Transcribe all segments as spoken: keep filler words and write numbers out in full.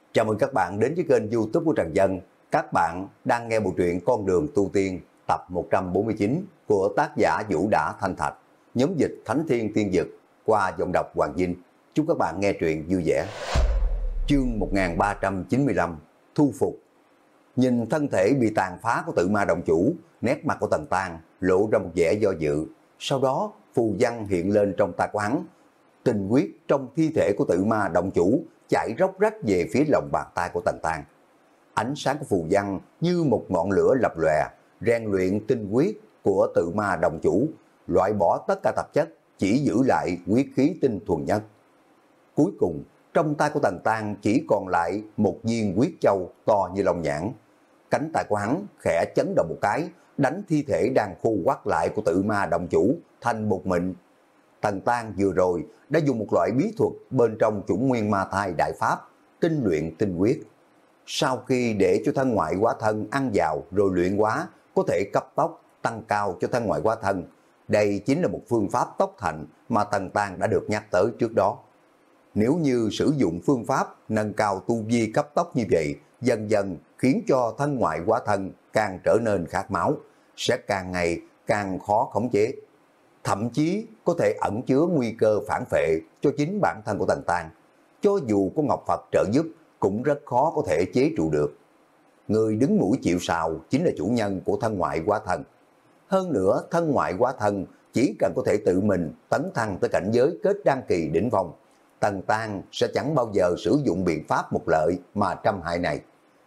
Chào mừng các bạn đến với kênh YouTube của Trần Dân. Các bạn đang nghe bộ truyện Con đường tu tiên tập một trăm bốn mươi chín của tác giả Vũ Đã Thanh Thạch, nhóm dịch Thánh Thiên Tiên Dực qua giọng đọc Hoàng Vinh. Chúc các bạn nghe truyện vui vẻ. Chương một nghìn ba trăm chín mươi lăm Thu Phục. Nhìn thân thể bị tàn phá của tự ma động chủ, nét mặt của Tần Tang lộ ra một vẻ do dự. Sau đó phù văn hiện lên trong tay của hắn. Tinh huyết trong thi thể của tự ma động chủ chạy róc rách về phía lòng bàn tay của Tần Tang. Ánh sáng của phù văn như một ngọn lửa lập lòe, rèn luyện tinh huyết của tự ma động chủ, loại bỏ tất cả tạp chất, chỉ giữ lại huyết khí tinh thuần nhất. Cuối cùng, trong tay của Tần Tang chỉ còn lại một viên huyết châu to như lông nhãn. Cánh tay của hắn khẽ chấn động một cái, đánh thi thể đang khô quắt lại của tự ma động chủ thành bột mịn. Tần Tang vừa rồi đã dùng một loại bí thuật bên trong chủng nguyên ma thai đại pháp, tinh luyện tinh huyết. Sau khi để cho thân ngoại hóa thân ăn vào rồi luyện hóa, có thể cấp tốc tăng cao cho thân ngoại hóa thân. Đây chính là một phương pháp tốc thành mà Tần Tang đã được nhắc tới trước đó. Nếu như sử dụng phương pháp nâng cao tu vi cấp tốc như vậy, dần dần khiến cho thân ngoại hóa thân càng trở nên khát máu, sẽ càng ngày càng khó khống chế. Thậm chí có thể ẩn chứa nguy cơ phản phệ cho chính bản thân của Tần Tang. Cho dù có Ngọc Phật trợ giúp cũng rất khó có thể chế trụ được. Người đứng mũi chịu sào chính là chủ nhân của thân ngoại hóa thân. Hơn nữa, thân ngoại hóa thân chỉ cần có thể tự mình tấn thăng tới cảnh giới kết đan kỳ đỉnh phong, Tần Tang sẽ chẳng bao giờ sử dụng biện pháp một lợi mà trăm hại này.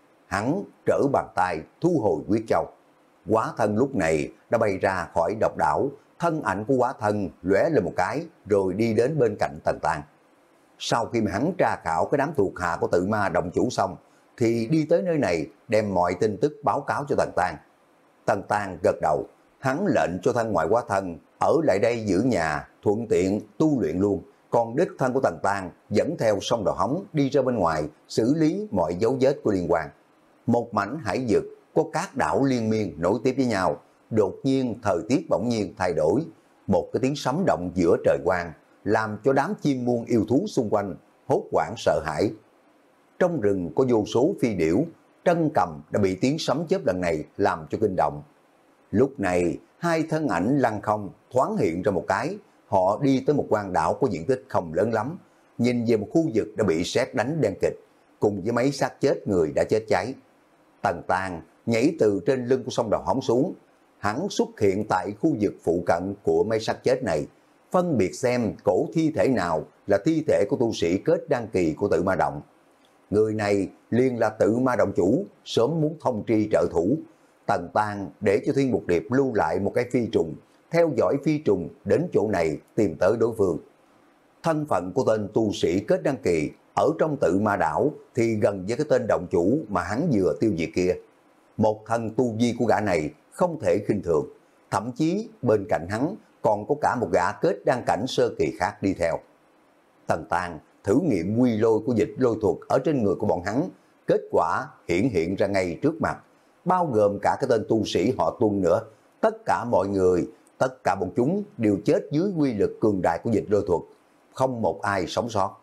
Hắn trở bàn tay thu hồi huyết châu. Hóa thân lúc này đã bay ra khỏi độc đảo, thân ảnh của hóa thân lóe lên một cái rồi đi đến bên cạnh Tần Tang. Sau khi mà hắn tra khảo cái đám thuộc hạ của tự ma động chủ xong, thì đi tới nơi này đem mọi tin tức báo cáo cho Tần Tang. Tần Tang gật đầu, hắn lệnh cho thân ngoại hóa thân ở lại đây giữ nhà, thuận tiện tu luyện luôn. Còn đích thân của Tần Tang dẫn theo sông Đầu Hóng đi ra bên ngoài xử lý mọi dấu vết của liên quan. Một mảnh hải vực có các đảo liên miên nối tiếp với nhau. Đột nhiên thời tiết bỗng nhiên thay đổi, một cái tiếng sấm động giữa trời quang làm cho đám chim muôn yêu thú xung quanh hốt hoảng sợ hãi. Trong rừng có vô số phi điểu, Trân Cầm đã bị tiếng sấm chớp lần này làm cho kinh động. Lúc này hai thân ảnh lăng không thoáng hiện ra một cái, họ đi tới một quang đảo có diện tích không lớn lắm, nhìn về một khu vực đã bị sét đánh đen kịt, cùng với mấy xác chết người đã chết cháy. Tần Tang nhảy từ trên lưng của sông Đầu Hóng xuống. Hắn xuất hiện tại khu vực phụ cận của mấy xác chết này, phân biệt xem cổ thi thể nào là thi thể của tu sĩ kết đan kỳ của tự ma động. Người này liền là tự ma động chủ, sớm muốn thông tri trợ thủ. Tần Tang để cho Thiên Mục Điệp lưu lại một cái phi trùng, theo dõi phi trùng đến chỗ này tìm tới đối phương. Thân phận của tên tu sĩ kết đan kỳ ở trong tự ma đảo thì gần với cái tên động chủ mà hắn vừa tiêu diệt kia. Một thân tu vi của gã này không thể khinh thường, thậm chí bên cạnh hắn còn có cả một gã kết đan cảnh sơ kỳ khác đi theo. Tần Tang thử nghiệm quy lôi của dịch lôi thuật ở trên người của bọn hắn, kết quả hiển hiện ra ngay trước mặt, bao gồm cả cái tên tu sĩ họ Tuân nữa. Tất cả mọi người, tất cả bọn chúng đều chết dưới quy lực cường đại của dịch lôi thuật, không một ai sống sót.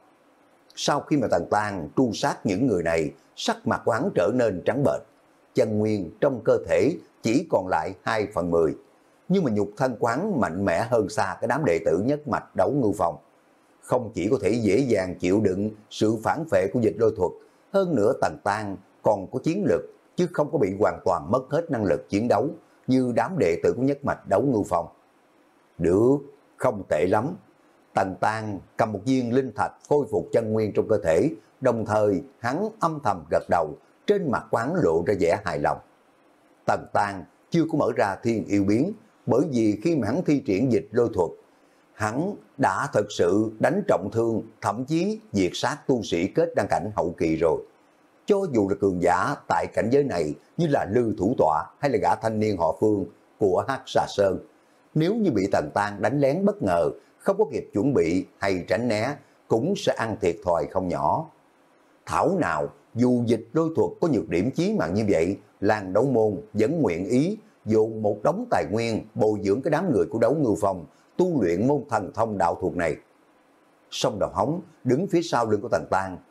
Sau khi mà Tần Tang tru sát những người này, sắc mặt của hắn trở nên trắng bệch, chân nguyên trong cơ thể chỉ còn lại hai phần mười, nhưng mà nhục thân quán mạnh mẽ hơn xa cái đám đệ tử nhất mạch Đấu Ngưu Phong. Không chỉ có thể dễ dàng chịu đựng sự phản phệ của dịch lôi thuật, hơn nữa Tần Tang còn có chiến lực, chứ không có bị hoàn toàn mất hết năng lực chiến đấu như đám đệ tử của nhất mạch Đấu Ngưu Phong. Được, không tệ lắm. Tần Tang cầm một viên linh thạch khôi phục chân nguyên trong cơ thể, đồng thời hắn âm thầm gật đầu, trên mặt quán lộ ra vẻ hài lòng. Tần Tang chưa có mở ra thiên yêu biến, bởi vì khi mà hắn thi triển dịch lôi thuật, hắn đã thật sự đánh trọng thương, thậm chí diệt sát tu sĩ kết đan cảnh hậu kỳ rồi. Cho dù là cường giả tại cảnh giới này như là Lư Thủ Tọa hay là gã thanh niên họ Phương của Hắc Xà Sơn, nếu như bị Tần Tang đánh lén bất ngờ, không có kịp chuẩn bị hay tránh né, cũng sẽ ăn thiệt thòi không nhỏ. Thảo nào dù dịch lôi thuật có nhược điểm chí mạng như vậy, làng Đấu Môn vẫn nguyện ý dùng một đống tài nguyên bồi dưỡng cái đám người của Đấu Ngưu Phong tu luyện môn thần thông đạo thuật này. Sông Đầu Hóng đứng phía sau lưng của Tần Tang,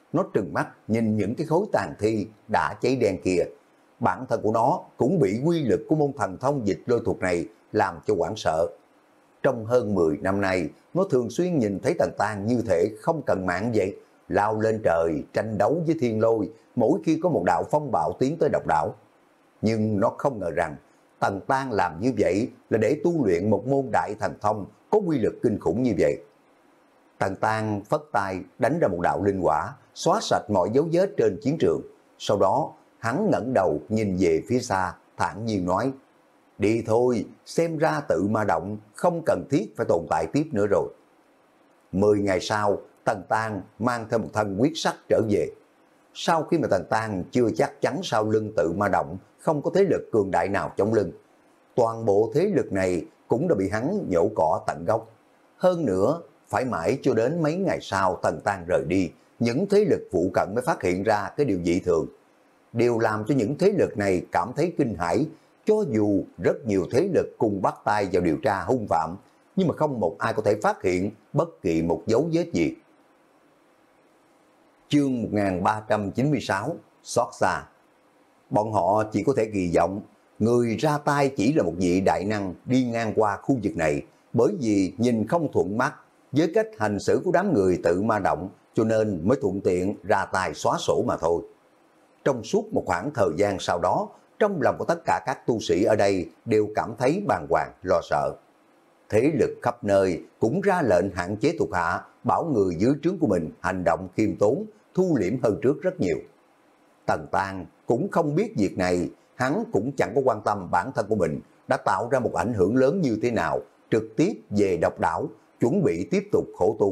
nó trừng mắt nhìn những cái khối tàn thi đã cháy đen kia. Bản thân của nó cũng bị quy lực của môn thần thông dịch lôi thuật này làm cho hoảng sợ. Trong hơn mười năm nay, nó thường xuyên nhìn thấy Tần Tang như thể không cần mạng vậy, lao lên trời, tranh đấu với thiên lôi, mỗi khi có một đạo phong bạo tiến tới độc đảo. Nhưng nó không ngờ rằng, Tần Tang làm như vậy là để tu luyện một môn đại thần thông có quy lực kinh khủng như vậy. Tần Tang phất tay đánh ra một đạo linh hỏa, xóa sạch mọi dấu vết trên chiến trường. Sau đó, hắn ngẩng đầu nhìn về phía xa, thản nhiên nói, đi thôi, xem ra tự ma động, không cần thiết phải tồn tại tiếp nữa rồi. Mười ngày sau, Tần Tang mang theo một thân quyết sắc trở về. Sau khi mà Tần Tang chưa chắc chắn sau lưng tự ma động, không có thế lực cường đại nào chống lưng. Toàn bộ thế lực này cũng đã bị hắn nhổ cỏ tận gốc. Hơn nữa, phải mãi cho đến mấy ngày sau Tần Tang rời đi, những thế lực phụ cận mới phát hiện ra cái điều dị thường. Điều làm cho những thế lực này cảm thấy kinh hãi, cho dù rất nhiều thế lực cùng bắt tay vào điều tra hung phạm, nhưng mà không một ai có thể phát hiện bất kỳ một dấu vết gì. Chương một nghìn ba trăm chín mươi sáu, xót xa. Bọn họ chỉ có thể kỳ vọng người ra tay chỉ là một vị đại năng đi ngang qua khu vực này, bởi vì nhìn không thuận mắt với cách hành xử của đám người tự ma động, cho nên mới thuận tiện ra tay xóa sổ mà thôi. Trong suốt một khoảng thời gian sau đó, trong lòng của tất cả các tu sĩ ở đây đều cảm thấy bàng hoàng, lo sợ. Thế lực khắp nơi cũng ra lệnh hạn chế thuộc hạ, bảo người dưới trướng của mình hành động khiêm tốn, thu liễm hơn trước rất nhiều. Tần Tang cũng không biết việc này, hắn cũng chẳng có quan tâm bản thân của mình đã tạo ra một ảnh hưởng lớn như thế nào, trực tiếp về độc đảo, chuẩn bị tiếp tục khổ tu.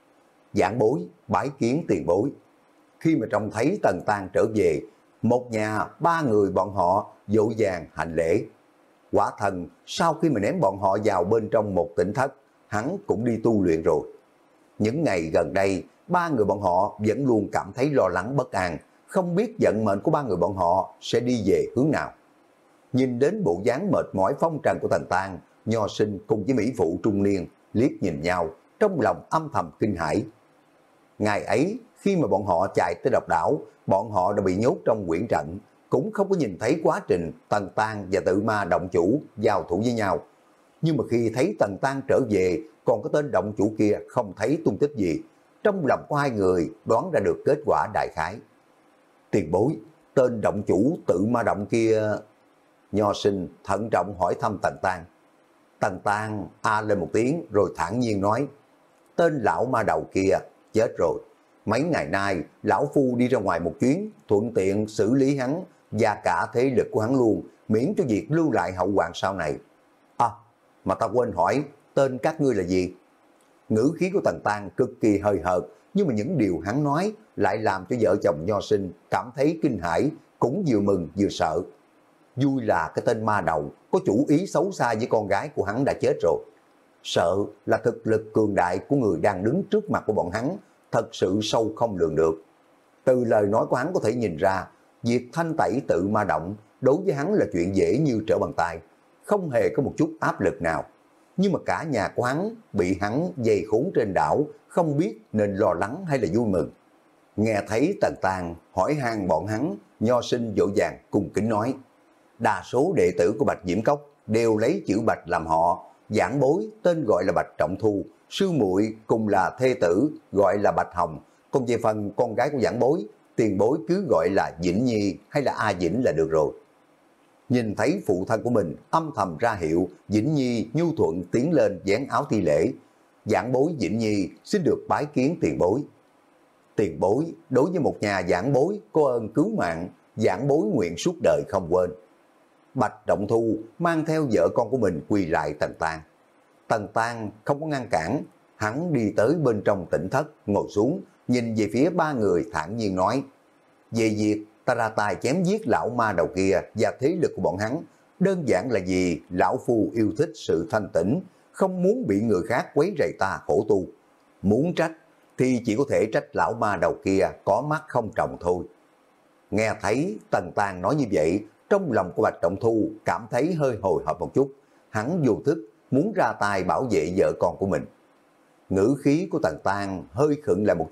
Giảng bối, bái kiến tiền bối. Khi mà trông thấy Tần Tang trở về, một nhà ba người bọn họ vội vàng hành lễ. Quả thần, sau khi mà ném bọn họ vào bên trong một tỉnh thất, hắn cũng đi tu luyện rồi. Những ngày gần đây, ba người bọn họ vẫn luôn cảm thấy lo lắng bất an, không biết vận mệnh của ba người bọn họ sẽ đi về hướng nào. Nhìn đến bộ dáng mệt mỏi phong trần của Tần Tang, Nho Sinh cùng với mỹ phụ trung niên liếc nhìn nhau, trong lòng âm thầm kinh hãi. Ngày ấy, khi mà bọn họ chạy tới độc đảo, bọn họ đã bị nhốt trong quyển trận, cũng không có nhìn thấy quá trình Tần Tang và tự ma động chủ giao thủ với nhau. Nhưng mà khi thấy Tần Tang trở về, còn có tên động chủ kia không thấy tung tích gì, trong lòng của hai người đoán ra được kết quả đại khái. Tiền bối, tên động chủ tự ma động kia... Nho Sinh thận trọng hỏi thăm Tần Tang. Tần Tang a lên một tiếng rồi thản nhiên nói, tên lão ma đầu kia chết rồi. Mấy ngày nay, lão phu đi ra ngoài một chuyến, thuận tiện xử lý hắn và cả thế lực của hắn luôn, miễn cho việc lưu lại hậu hoạn sau này. À, mà ta quên hỏi, tên các ngươi là gì? Ngữ khí của Tần Tang cực kỳ hơi hợt, nhưng mà những điều hắn nói lại làm cho vợ chồng Nho Sinh cảm thấy kinh hãi, cũng vừa mừng vừa sợ. Vui là cái tên ma đầu có chủ ý xấu xa với con gái của hắn đã chết rồi. Sợ là thực lực cường đại của người đang đứng trước mặt của bọn hắn thật sự sâu không lường được. Từ lời nói của hắn có thể nhìn ra, việc thanh tẩy tự ma động đối với hắn là chuyện dễ như trở bàn tay, không hề có một chút áp lực nào. Nhưng mà cả nhà của hắn bị hắn dày khốn trên đảo, không biết nên lo lắng hay là vui mừng. Nghe thấy Tần Tang hỏi han bọn hắn, Nho Sinh vội vàng cung kính nói, đa số đệ tử của Bạch Diễm Cốc đều lấy chữ Bạch làm họ, giảng bối tên gọi là Bạch Trọng Thu, sư muội cùng là thê tử gọi là Bạch Hồng, còn về phần con gái của giảng bối, tiền bối cứ gọi là Vĩnh Nhi hay là A Vĩnh là được rồi. Nhìn thấy phụ thân của mình âm thầm ra hiệu, Vĩnh Nhi nhu thuận tiến lên vén áo thi lễ. Giảng bối Vĩnh Nhi xin được bái kiến tiền bối. Tiền bối đối với một nhà giảng bối có ơn cứu mạng, giảng bối nguyện suốt đời không quên. Bạch Trọng Thu mang theo vợ con của mình quỳ lại Tần Tang. Tần Tang không có ngăn cản, hắn đi tới bên trong tỉnh thất, ngồi xuống, nhìn về phía ba người thản nhiên nói, về việc ta ra tay chém giết lão ma đầu kia và thế lực của bọn hắn, đơn giản là vì lão phu yêu thích sự thanh tĩnh, không muốn bị người khác quấy rầy ta khổ tu. Muốn trách thì chỉ có thể trách lão ma đầu kia có mắt không tròng thôi. Nghe thấy Tần Tang nói như vậy, trong lòng của Bạch Trọng Thu cảm thấy hơi hồi hộp một chút, hắn vô thức muốn ra tay bảo vệ vợ con của mình. Ngữ khí của Tần Tang hơi khựng lại một chút,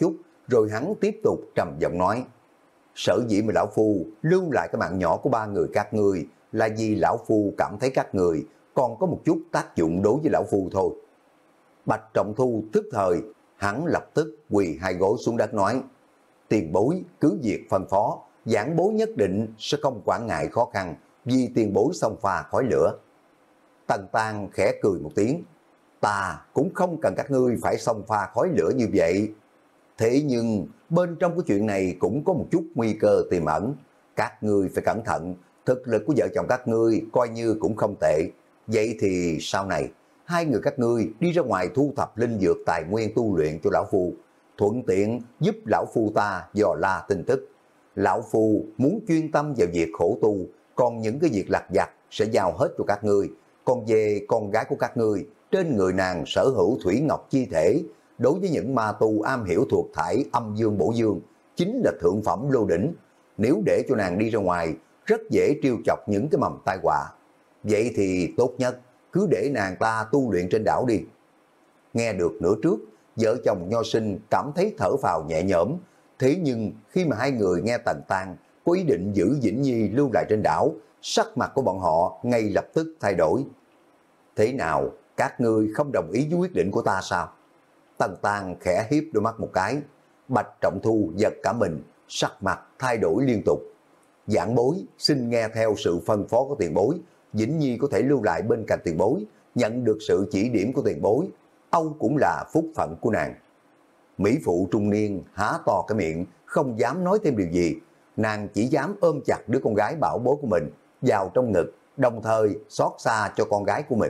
rồi hắn tiếp tục trầm giọng nói, sở dĩ mà lão phu lưu lại cái mạng nhỏ của ba người các ngươi là vì lão phu cảm thấy các người còn có một chút tác dụng đối với lão phu thôi. Bạch Trọng Thu tức thời, hắn lập tức quỳ hai gối xuống đất nói, tiền bối cứ việc phân phó, giảng bối nhất định sẽ không quản ngại khó khăn, vì tiền bối xông pha khói lửa. Tần Tang khẽ cười một tiếng, ta cũng không cần các ngươi phải xông pha khói lửa như vậy. Thế nhưng bên trong cái chuyện này cũng có một chút nguy cơ tiềm ẩn, các ngươi phải cẩn thận, thực lực của vợ chồng các ngươi coi như cũng không tệ. Vậy thì sau này, hai người các ngươi đi ra ngoài thu thập linh dược tài nguyên tu luyện cho lão phu, thuận tiện giúp lão phu ta dò la tin tức. Lão phu muốn chuyên tâm vào việc khổ tu, còn những cái việc lặt vặt sẽ giao hết cho các ngươi. Còn về con gái của các ngươi, trên người nàng sở hữu thủy ngọc chi thể, đối với những ma tu am hiểu thuộc thải âm dương bổ dương, chính là thượng phẩm lô đỉnh. Nếu để cho nàng đi ra ngoài, rất dễ trêu chọc những cái mầm tai họa. Vậy thì tốt nhất, cứ để nàng ta tu luyện trên đảo đi. Nghe được nửa trước, vợ chồng Nho Sinh cảm thấy thở phào nhẹ nhõm. Thế nhưng khi mà hai người nghe Tần Tang có ý định giữ Vĩnh Nhi lưu lại trên đảo, sắc mặt của bọn họ ngay lập tức thay đổi. Thế nào, các ngươi không đồng ý với quyết định của ta sao? Tần Tang khẽ hiếp đôi mắt một cái. Bạch Trọng Thu giật cả mình, sắc mặt thay đổi liên tục. Giảng bối xin nghe theo sự phân phó của tiền bối, Vĩnh Nhi có thể lưu lại bên cạnh tiền bối, nhận được sự chỉ điểm của tiền bối, Âu cũng là phúc phận của nàng. Mỹ phụ trung niên há to cái miệng, không dám nói thêm điều gì, nàng chỉ dám ôm chặt đứa con gái bảo bối của mình vào trong ngực, đồng thời xót xa cho con gái của mình.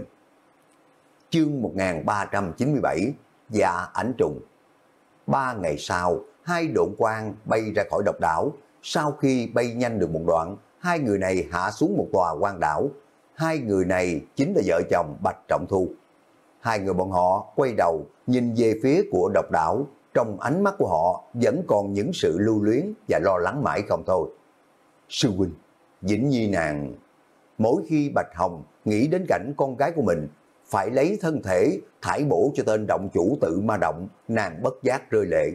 Chương một nghìn ba trăm chín mươi bảy, Dạ Ảnh Trùng. Ba ngày sau, hai độn quang bay ra khỏi độc đảo. Sau khi bay nhanh được một đoạn, hai người này hạ xuống một tòa quan đảo. Hai người này chính là vợ chồng Bạch Trọng Thu. Hai người bọn họ quay đầu nhìn về phía của độc đảo, trong ánh mắt của họ vẫn còn những sự lưu luyến và lo lắng mãi không thôi. Sư huynh, Vĩnh Nhi nàng. Mỗi khi Bạch Hồng nghĩ đến cảnh con gái của mình phải lấy thân thể thải bổ cho tên động chủ Tự Ma Động, nàng bất giác rơi lệ.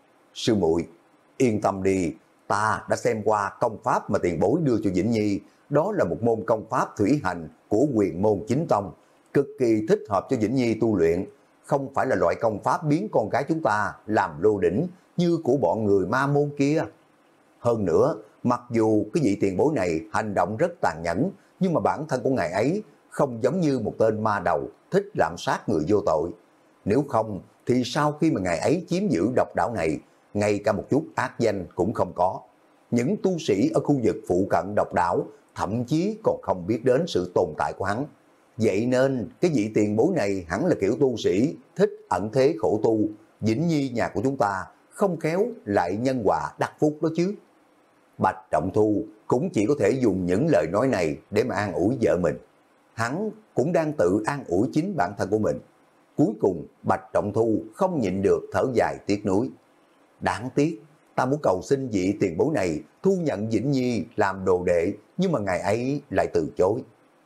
Sư muội, yên tâm đi, ta đã xem qua công pháp mà tiền bối đưa cho Vĩnh Nhi, đó là một môn công pháp thủy hành của Huyền Môn Chính Tông, cực kỳ thích hợp cho Vĩnh Nhi tu luyện, không phải là loại công pháp biến con gái chúng ta làm lô đỉnh như của bọn người ma môn kia. Hơn nữa, mặc dù cái vị tiền bối này hành động rất tàn nhẫn, nhưng mà bản thân của ngài ấy không giống như một tên ma đầu thích lạm sát người vô tội. Nếu không thì sau khi mà ngài ấy chiếm giữ độc đảo này, ngay cả một chút ác danh cũng không có. Những tu sĩ ở khu vực phụ cận độc đảo thậm chí còn không biết đến sự tồn tại của hắn. Vậy nên cái vị tiền bối này hẳn là kiểu tu sĩ thích ẩn thế khổ tu. Vĩnh Nhi nhà của chúng ta không khéo lại nhân quả đắc phúc đó chứ. Bạch Trọng Thu cũng chỉ có thể dùng những lời nói này để mà an ủi vợ mình. Hắn cũng đang tự an ủi chính bản thân của mình. Cuối cùng Bạch Trọng Thu không nhịn được thở dài tiếc nuối. Đáng tiếc, ta muốn cầu xin vị tiền bối này thu nhận Vĩnh Nhi làm đồ đệ, nhưng mà ngài ấy lại từ chối.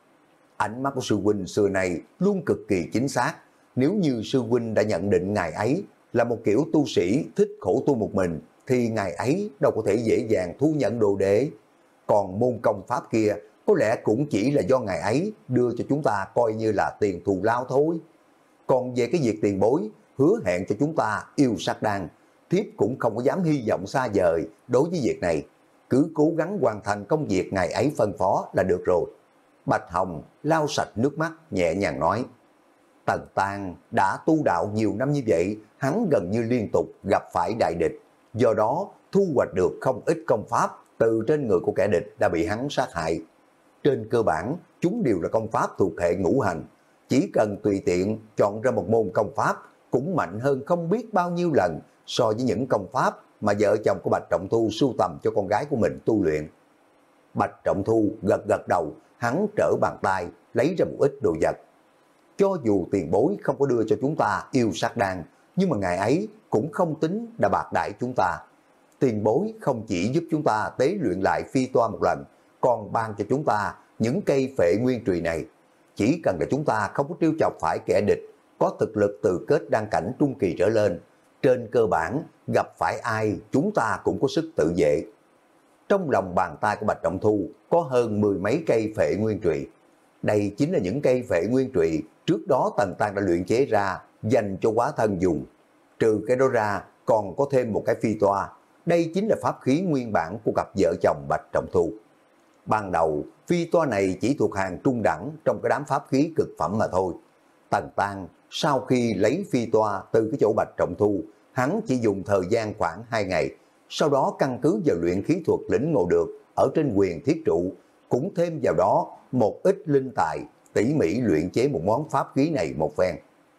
Ánh mắt của sư huynh xưa này luôn cực kỳ chính xác. Nếu như sư huynh đã nhận định ngài ấy là một kiểu tu sĩ thích khổ tu một mình, thì ngài ấy đâu có thể dễ dàng thu nhận đồ đệ. Còn môn công pháp kia có lẽ cũng chỉ là do ngài ấy đưa cho chúng ta coi như là tiền thù lao thôi. Còn về cái việc tiền bối hứa hẹn cho chúng ta yêu sát đan, thiếp cũng không có dám hy vọng xa vời đối với việc này. Cứ cố gắng hoàn thành công việc ngài ấy phân phó là được rồi. Bạch Hồng lau sạch nước mắt nhẹ nhàng nói. Tần Tang đã tu đạo nhiều năm như vậy, hắn gần như liên tục gặp phải đại địch, do đó thu hoạch được không ít công pháp từ trên người của kẻ địch đã bị hắn sát hại. Trên cơ bản, chúng đều là công pháp thuộc hệ ngũ hành. Chỉ cần tùy tiện chọn ra một môn công pháp cũng mạnh hơn không biết bao nhiêu lần so với những công pháp mà vợ chồng của Bạch Trọng Thu sưu tầm cho con gái của mình tu luyện. Bạch Trọng Thu gật gật đầu, hắn trở bàn tay lấy ra một ít đồ vật. Cho dù tiền bối không có đưa cho chúng ta yêu sát đan, nhưng mà ngài ấy cũng không tính đã bạc đãi chúng ta. Tiền bối không chỉ giúp chúng ta tế luyện lại phi toa một lần, còn ban cho chúng ta những cây phệ nguyên trùy này. Chỉ cần là chúng ta không có trêu chọc phải kẻ địch có thực lực từ kết đan cảnh trung kỳ trở lên, Trên cơ bản, gặp phải ai chúng ta cũng có sức tự vệ. Trong lòng bàn tay của Bạch Trọng Thu có hơn mười mấy cây phệ nguyên trụy. Đây chính là những cây phệ nguyên trụy trước đó Tần Tăng đã luyện chế ra dành cho quá thân dùng. Trừ cái đó ra còn có thêm một cái phi toa. Đây chính là pháp khí nguyên bản của cặp vợ chồng Bạch Trọng Thu. Ban đầu, phi toa này chỉ thuộc hàng trung đẳng trong cái đám pháp khí cực phẩm mà thôi. Tần Tăng sau khi lấy phi toa từ cái chỗ Bạch Trọng Thu, hắn chỉ dùng thời gian khoảng hai ngày. Sau đó căn cứ vào luyện khí thuật lĩnh ngộ được ở trên Huyền Thiết Trụ, cũng thêm vào đó một ít linh tài, tỉ mỉ luyện chế một món pháp khí này một phen.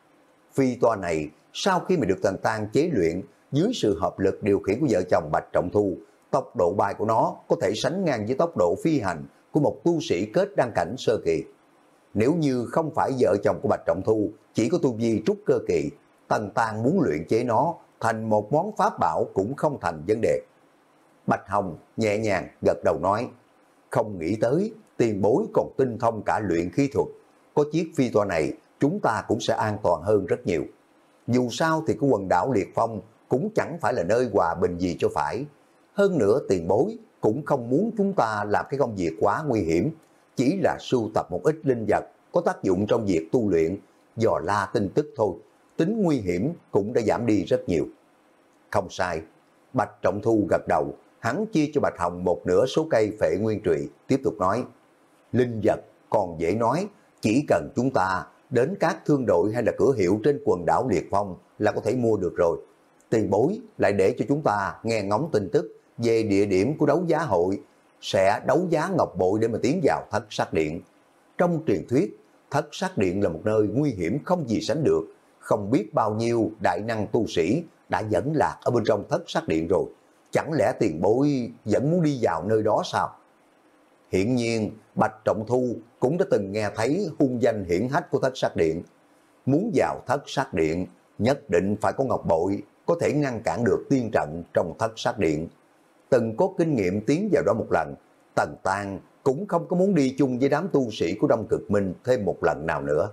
Phi toa này sau khi mà được Tần Tăng chế luyện, dưới sự hợp lực điều khiển của vợ chồng Bạch Trọng Thu, tốc độ bay của nó có thể sánh ngang với tốc độ phi hành của một tu sĩ kết đăng cảnh sơ kỳ. Nếu như không phải vợ chồng của Bạch Trọng Thu chỉ có tu vi trúc cơ kỳ, Tần Tăng muốn luyện chế nó thành một món pháp bảo cũng không thành vấn đề. Bạch Hồng nhẹ nhàng gật đầu nói, không nghĩ tới tiền bối còn tinh thông cả luyện khí thuật. Có chiếc phi toa này chúng ta cũng sẽ an toàn hơn rất nhiều. Dù sao thì cái quần đảo Liệt Phong cũng chẳng phải là nơi hòa bình gì cho phải. Hơn nữa tiền bối cũng không muốn chúng ta làm cái công việc quá nguy hiểm, chỉ là sưu tập một ít linh vật có tác dụng trong việc tu luyện, dò la tin tức thôi. Tính nguy hiểm cũng đã giảm đi rất nhiều. Không sai, Bạch Trọng Thu gật đầu, hắn chia cho Bạch Hồng một nửa số cây phệ nguyên trụy, tiếp tục nói, linh vật còn dễ nói, chỉ cần chúng ta đến các thương đội hay là cửa hiệu trên quần đảo Liệt Phong là có thể mua được rồi. Tiền bối lại để cho chúng ta nghe ngóng tin tức về địa điểm của đấu giá hội, sẽ đấu giá ngọc bội để mà tiến vào Thất Sắc Điện. Trong truyền thuyết, Thất Sắc Điện là một nơi nguy hiểm không gì sánh được, không biết bao nhiêu đại năng tu sĩ đã dẫn lạc ở bên trong Thất Sắc Điện rồi. Chẳng lẽ tiền bối vẫn muốn đi vào nơi đó sao? Hiển nhiên, Bạch Trọng Thu cũng đã từng nghe thấy hung danh hiển hách của Thất Sắc Điện. Muốn vào Thất Sắc Điện, nhất định phải có ngọc bội, có thể ngăn cản được tiên trận trong Thất Sắc Điện. Từng có kinh nghiệm tiến vào đó một lần, Tần Tăng cũng không có muốn đi chung với đám tu sĩ của Đông Cực Minh thêm một lần nào nữa.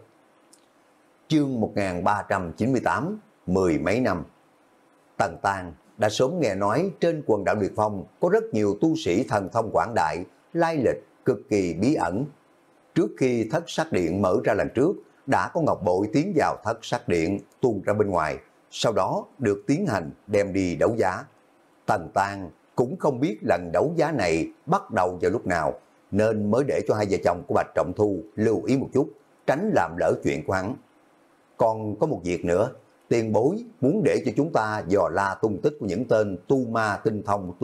Chương một nghìn ba trăm chín mươi tám, mười mấy năm. Tần Tăng đã sớm nghe nói trên quần đảo Liệt Phong có rất nhiều tu sĩ thần thông quảng đại, lai lịch cực kỳ bí ẩn. Trước khi Thất Sắc Điện mở ra lần trước, đã có ngọc bội tiến vào Thất Sắc Điện tuôn ra bên ngoài, sau đó được tiến hành đem đi đấu giá. Tần Tăng cũng không biết lần đấu giá này bắt đầu vào lúc nào, nên mới để cho hai vợ chồng của Bạch Trọng Thu lưu ý một chút, tránh làm lỡ chuyện của hắn. Còn có một việc nữa, tiền bối muốn để cho chúng ta dò la tung tích của những tên tu ma tinh thông.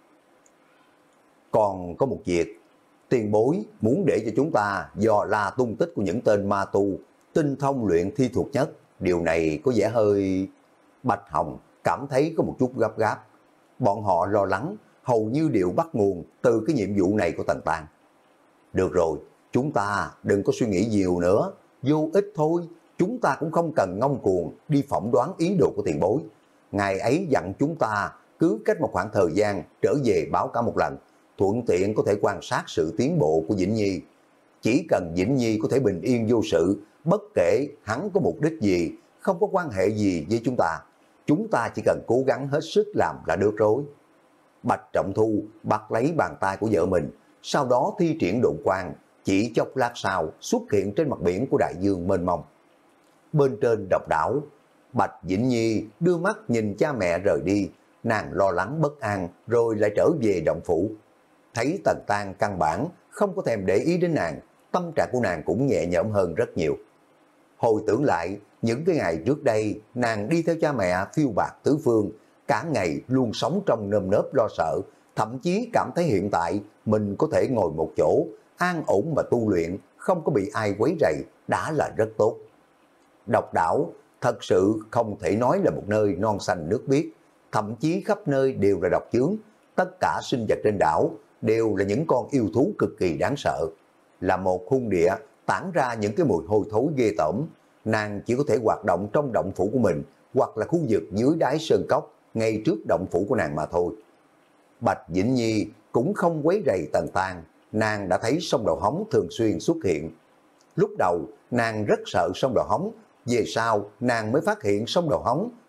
Còn có một việc, tiền bối muốn để cho chúng ta dò la tung tích của những tên ma tu tinh thông luyện thi thuật nhất. Điều này có vẻ hơi... Bạch Hồng cảm thấy có một chút gấp gáp. Bọn họ lo lắng, hầu như đều bắt nguồn từ cái nhiệm vụ này của Tần Tăng. Được rồi, chúng ta đừng có suy nghĩ nhiều nữa, vô ích thôi. Chúng ta cũng không cần ngông cuồng đi phỏng đoán ý đồ của tiền bối. Ngài ấy dặn chúng ta cứ cách một khoảng thời gian trở về báo cáo một lần, thuận tiện có thể quan sát sự tiến bộ của Vĩnh Nhi. Chỉ cần Vĩnh Nhi có thể bình yên vô sự, bất kể hắn có mục đích gì, không có quan hệ gì với chúng ta, chúng ta chỉ cần cố gắng hết sức làm là được rồi. Bạch Trọng Thu bắt lấy bàn tay của vợ mình, sau đó thi triển độn quang, chỉ chốc lát sau xuất hiện trên mặt biển của đại dương mênh mông. Bên trên độc đảo, Bạch Vĩnh Nhi đưa mắt nhìn cha mẹ rời đi, nàng lo lắng bất an rồi lại trở về động phủ. Thấy Tần Tăng căn bản không có thèm để ý đến nàng, tâm trạng của nàng cũng nhẹ nhõm hơn rất nhiều. Hồi tưởng lại những cái ngày trước đây, nàng đi theo cha mẹ phiêu bạt tứ phương, cả ngày luôn sống trong nơm nớp lo sợ, thậm chí cảm thấy hiện tại mình có thể ngồi một chỗ, an ổn mà tu luyện, không có bị ai quấy rầy, đã là rất tốt. Độc đảo thật sự không thể nói là một nơi non xanh nước biếc, thậm chí khắp nơi đều là độc chướng, tất cả sinh vật trên đảo đều là những con yêu thú cực kỳ đáng sợ. Là một hung địa tản ra những cái mùi hôi thối ghê tởm, nàng chỉ có thể hoạt động trong động phủ của mình, hoặc là khu vực dưới đáy sơn cốc, ngay trước động phủ của nàng mà thôi. Bạch Vĩnh Nhi cũng không quấy rầy Tần Tăng, nàng đã thấy sông Đầu Hóng thường xuyên xuất hiện. Lúc đầu nàng rất sợ sông Đầu Hóng, về sau nàng mới phát hiện sông Đầu Hóng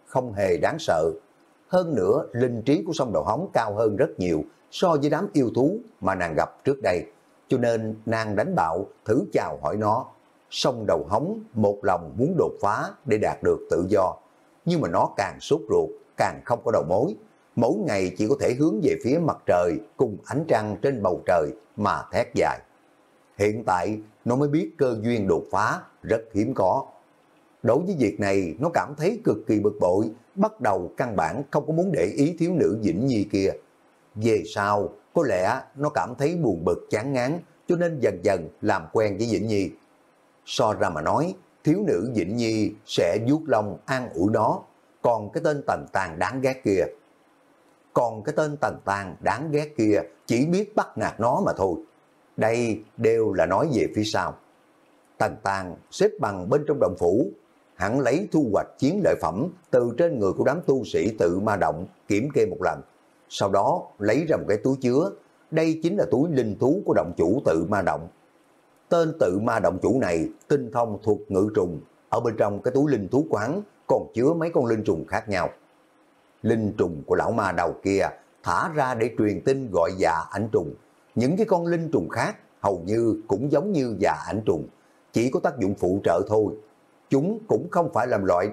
không hề đáng sợ. Hơn nữa, linh trí của sông Đầu Hóng cao hơn rất nhiều so với đám yêu thú mà nàng gặp trước đây. Cho nên nàng đánh bạo thử chào hỏi nó. Sông Đầu Hóng một lòng muốn đột phá để đạt được tự do. Nhưng mà nó càng sốt ruột, càng không có đầu mối. Mỗi ngày chỉ có thể hướng về phía mặt trời cùng ánh trăng trên bầu trời mà thét dài. Hiện tại nó mới biết cơ duyên đột phá rất hiếm có. Đối với việc này nó cảm thấy cực kỳ bực bội, bắt đầu căn bản không có muốn để ý thiếu nữ Vĩnh Nhi kia. Về sau, có lẽ nó cảm thấy buồn bực chán ngán, cho nên dần dần làm quen với Vĩnh Nhi. So ra mà nói, thiếu nữ Vĩnh Nhi sẽ vuốt lông an ủi nó, còn cái tên Tần Tàng đáng ghét kia. Còn cái tên Tần Tàng đáng ghét kia chỉ biết bắt nạt nó mà thôi. Đây đều là nói về phía sau. Tần Tàng xếp bằng bên trong động phủ, hắn lấy thu hoạch chiến lợi phẩm từ trên người của đám tu sĩ tự ma động kiểm kê một lần. Sau đó lấy ra một cái túi chứa, đây chính là túi linh thú của động chủ tự ma động. Tên tự ma động chủ này tinh thông thuộc ngự trùng, ở bên trong cái túi linh thú quán còn chứa mấy con linh trùng khác nhau. Linh trùng của lão ma đầu kia thả ra để truyền tin gọi dạ ảnh trùng. Những cái con linh trùng khác hầu như cũng giống như dạ ảnh trùng, chỉ có tác dụng phụ trợ thôi. Chúng cũng không phải là loại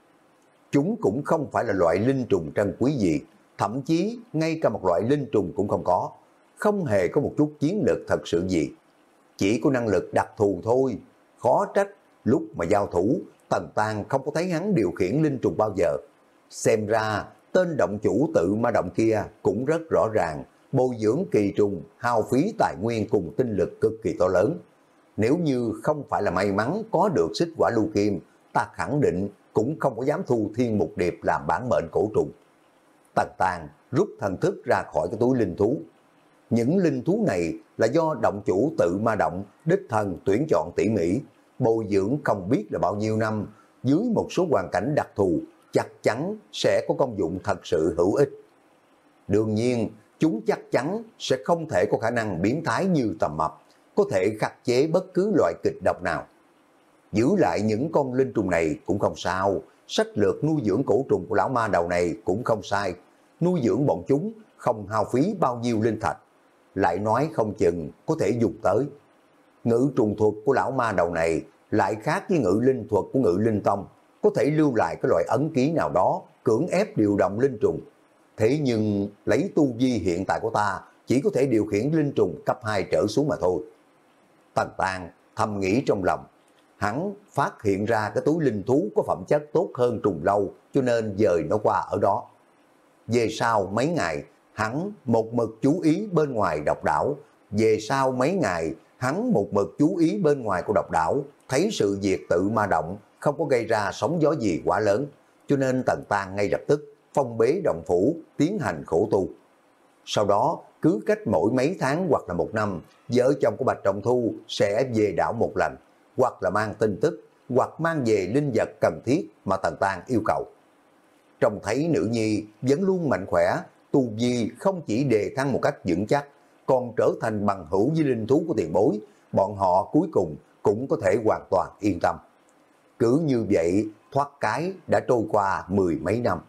Chúng cũng không phải là loại linh trùng trân quý gì, thậm chí ngay cả một loại linh trùng cũng không có, không hề có một chút chiến lược thật sự gì. Chỉ có năng lực đặc thù thôi, khó trách lúc mà giao thủ, Tần Tàng không có thấy hắn điều khiển linh trùng bao giờ. Xem ra tên động chủ tự ma động kia cũng rất rõ ràng, bồi dưỡng kỳ trùng hao phí tài nguyên cùng tinh lực cực kỳ to lớn. Nếu như không phải là may mắn có được xích quả lưu kim, ta khẳng định cũng không có dám thu thiên mục điệp làm bản mệnh cổ trùng. Tần Tàng rút thần thức ra khỏi cái túi linh thú. Những linh thú này là do động chủ tự ma động đích thân tuyển chọn tỉ mỉ, bồi dưỡng không biết là bao nhiêu năm, dưới một số hoàn cảnh đặc thù chắc chắn sẽ có công dụng thật sự hữu ích. Đương nhiên, chúng chắc chắn sẽ không thể có khả năng biến thái như tầm mập, có thể khắc chế bất cứ loại kịch độc nào. Giữ lại những con linh trùng này cũng không sao, sách lược nuôi dưỡng cổ trùng của lão ma đầu này cũng không sai. Nuôi dưỡng bọn chúng không hao phí bao nhiêu linh thạch, lại nói không chừng có thể dùng tới. Ngự trùng thuật của lão ma đầu này lại khác với ngự linh thuật của ngự linh tông, có thể lưu lại cái loại ấn ký nào đó, cưỡng ép điều động linh trùng. Thế nhưng lấy tu vi hiện tại của ta, chỉ có thể điều khiển linh trùng cấp hai trở xuống mà thôi. Tần Tàng thầm nghĩ trong lòng, hắn phát hiện ra cái túi linh thú có phẩm chất tốt hơn trùng lâu, cho nên dời nó qua ở đó. Về sau mấy ngày, hắn một mực chú ý bên ngoài độc đảo. Về sau mấy ngày, hắn một mực chú ý bên ngoài của độc đảo, thấy sự việc tự ma động không có gây ra sóng gió gì quá lớn, cho nên Tần Tàng ngay lập tức phong bế động phủ, tiến hành khổ tu. Sau đó, cứ cách mỗi mấy tháng hoặc là một năm, vợ chồng của Bạch Trọng Thu sẽ về đảo một lần, hoặc là mang tin tức, hoặc mang về linh vật cần thiết mà Tần Tàng yêu cầu. Trông thấy nữ nhi vẫn luôn mạnh khỏe, tu vi không chỉ đề thăng một cách vững chắc, còn trở thành bằng hữu với linh thú của tiền bối, bọn họ cuối cùng cũng có thể hoàn toàn yên tâm. Cứ như vậy, thoát cái đã trôi qua mười mấy năm.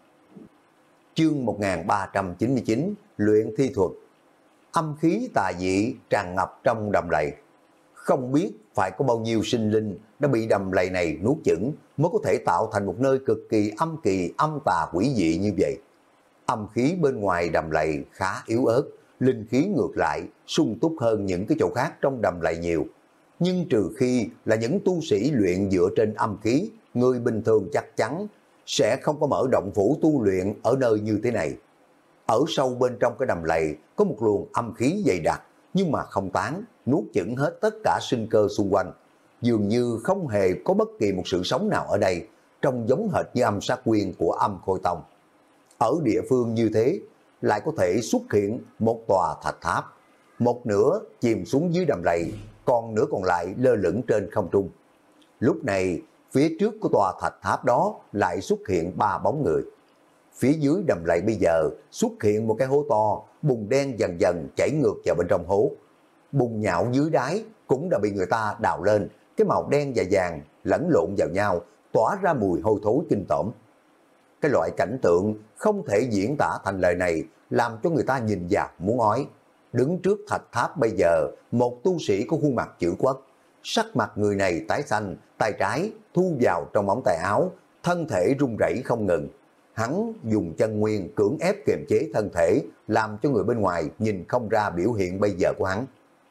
Chương một nghìn ba trăm chín mươi chín, luyện thi thuật. Âm khí tà dị tràn ngập trong đầm lầy. Không biết phải có bao nhiêu sinh linh đã bị đầm lầy này nuốt chửng mới có thể tạo thành một nơi cực kỳ âm kỳ, âm tà quỷ dị như vậy. Âm khí bên ngoài đầm lầy khá yếu ớt, linh khí ngược lại sung túc hơn những cái chỗ khác trong đầm lầy nhiều. Nhưng trừ khi là những tu sĩ luyện dựa trên âm khí, người bình thường chắc chắn sẽ không có mở động phủ tu luyện ở nơi như thế này. Ở sâu bên trong cái đầm lầy có một luồng âm khí dày đặc, nhưng mà không tán, nuốt chửng hết tất cả sinh cơ xung quanh. Dường như không hề có bất kỳ một sự sống nào ở đây, trông giống hệt như âm sát nguyên của âm Khôi Tông. Ở địa phương như thế, lại có thể xuất hiện một tòa thạch tháp, một nửa chìm xuống dưới đầm lầy, còn nửa còn lại lơ lửng trên không trung. Lúc này, phía trước của tòa thạch tháp đó lại xuất hiện ba bóng người. Phía dưới đầm lầy bây giờ xuất hiện một cái hố to, bùn đen dần dần chảy ngược vào bên trong hố. Bùn nhão dưới đáy cũng đã bị người ta đào lên, cái màu đen và vàng lẫn lộn vào nhau, tỏa ra mùi hôi thối kinh tởm. Cái loại cảnh tượng không thể diễn tả thành lời này làm cho người ta nhìn vào muốn ói. Đứng trước thạch tháp bây giờ, một tu sĩ có khuôn mặt chữ quốc. Sắc mặt người này tái xanh, tay trái thu vào trong ống tay áo, thân thể run rẩy không ngừng. Hắn dùng chân nguyên cưỡng ép kiềm chế thân thể, làm cho người bên ngoài nhìn không ra biểu hiện bây giờ của hắn.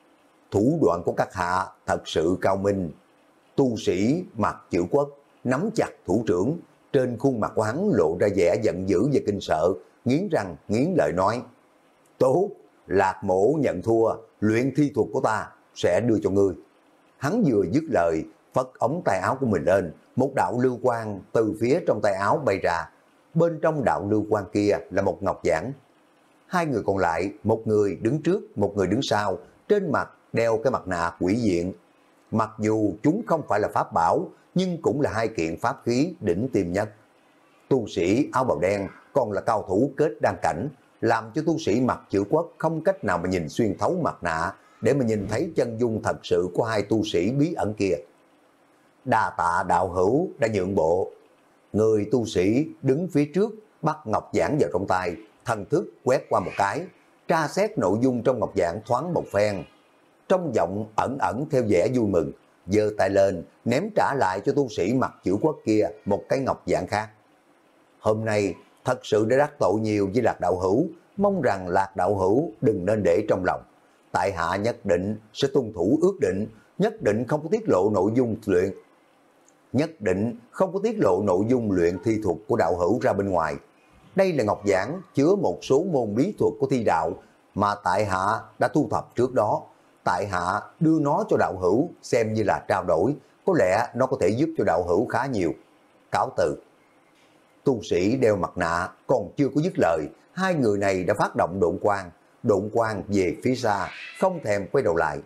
Thủ đoạn của các hạ thật sự cao minh. Tu sĩ mặt chữ quốc, nắm chặt thủ trưởng, trên khuôn mặt của hắn lộ ra vẻ giận dữ và kinh sợ, nghiến răng nghiến lợi nói: tốt, Lạc Mổ nhận thua, luyện thi thuật của ta sẽ đưa cho ngươi. Hắn vừa dứt lời, phất ống tay áo của mình lên, một đạo lưu quang từ phía trong tay áo bay ra. Bên trong đạo lưu quang kia là một ngọc giản. Hai người còn lại, một người đứng trước, một người đứng sau, trên mặt đeo cái mặt nạ quỷ diện. Mặc dù chúng không phải là pháp bảo, nhưng cũng là hai kiện pháp khí đỉnh tiêm nhất. Tu sĩ áo bào đen còn là cao thủ kết đan cảnh, làm cho tu sĩ mặt chữ quốc không cách nào mà nhìn xuyên thấu mặt nạ để mà nhìn thấy chân dung thật sự của hai tu sĩ bí ẩn kia. Đa tạ đạo hữu đã nhượng bộ. Người tu sĩ đứng phía trước bắt ngọc giản vào trong tay, thần thức quét qua một cái, tra xét nội dung trong ngọc giản thoáng một phen. Trong giọng ẩn ẩn theo vẻ vui mừng, giơ tay lên ném trả lại cho tu sĩ mặt chữ quốc kia một cái ngọc giản khác. Hôm nay thật sự đã đắc tội nhiều với Lạc đạo hữu, mong rằng Lạc đạo hữu đừng nên để trong lòng. Tại hạ nhất định sẽ tuân thủ ước định, nhất định không có tiết lộ nội dung luyện. Nhất định không có tiết lộ nội dung luyện thi thuật của đạo hữu ra bên ngoài. Đây là ngọc giản chứa một số môn bí thuật của thi đạo mà tại hạ đã thu thập trước đó. Tại hạ đưa nó cho đạo hữu xem như là trao đổi, có lẽ nó có thể giúp cho đạo hữu khá nhiều. Cáo từ. Tu sĩ đeo mặt nạ còn chưa có dứt lời, hai người này đã phát động độn quang, độn quang về phía xa, không thèm quay đầu lại.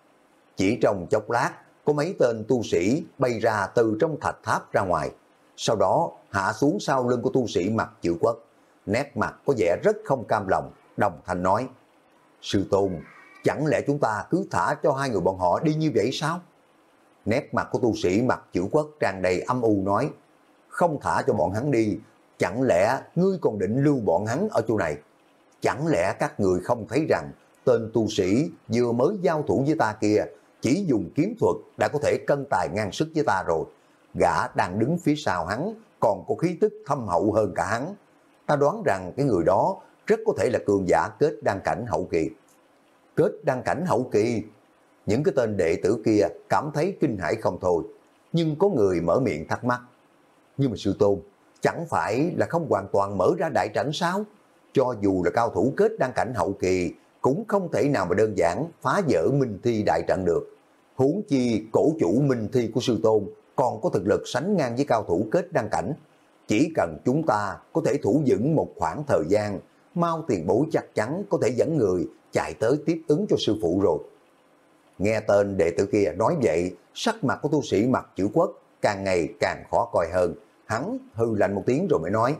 Chỉ trong chốc lát, có mấy tên tu sĩ bay ra từ trong thạch tháp ra ngoài, sau đó hạ xuống sau lưng của tu sĩ mặt chữ quốc, nét mặt có vẻ rất không cam lòng, đồng thanh nói: sư tôn, chẳng lẽ chúng ta cứ thả cho hai người bọn họ đi như vậy sao? Nét mặt của tu sĩ mặt chữ quốc tràn đầy âm u nói: không thả cho bọn hắn đi, chẳng lẽ ngươi còn định lưu bọn hắn ở chỗ này? Chẳng lẽ các người không thấy rằng tên tu sĩ vừa mới giao thủ với ta kia chỉ dùng kiếm thuật đã có thể cân tài ngang sức với ta rồi? Gã đang đứng phía sau hắn còn có khí tức thâm hậu hơn cả hắn. Ta đoán rằng cái người đó rất có thể là cường giả kết đan cảnh hậu kỳ. Kết đan cảnh hậu kỳ? Những cái tên đệ tử kia cảm thấy kinh hãi không thôi, nhưng có người mở miệng thắc mắc: nhưng mà sư tôn, chẳng phải là không hoàn toàn mở ra đại trận sao? Cho dù là cao thủ kết đan cảnh hậu kỳ cũng không thể nào mà đơn giản phá vỡ minh thi đại trận được. Huống chi cổ chủ minh thi của sư tôn còn có thực lực sánh ngang với cao thủ kết đan cảnh. Chỉ cần chúng ta có thể thủ vững một khoảng thời gian, Mao tiền bối chắc chắn có thể dẫn người chạy tới tiếp ứng cho sư phụ rồi. Nghe tên đệ tử kia nói vậy, sắc mặt của tu sĩ mặt chữ quốc càng ngày càng khó coi hơn. Hắn hư lạnh một tiếng rồi mới nói: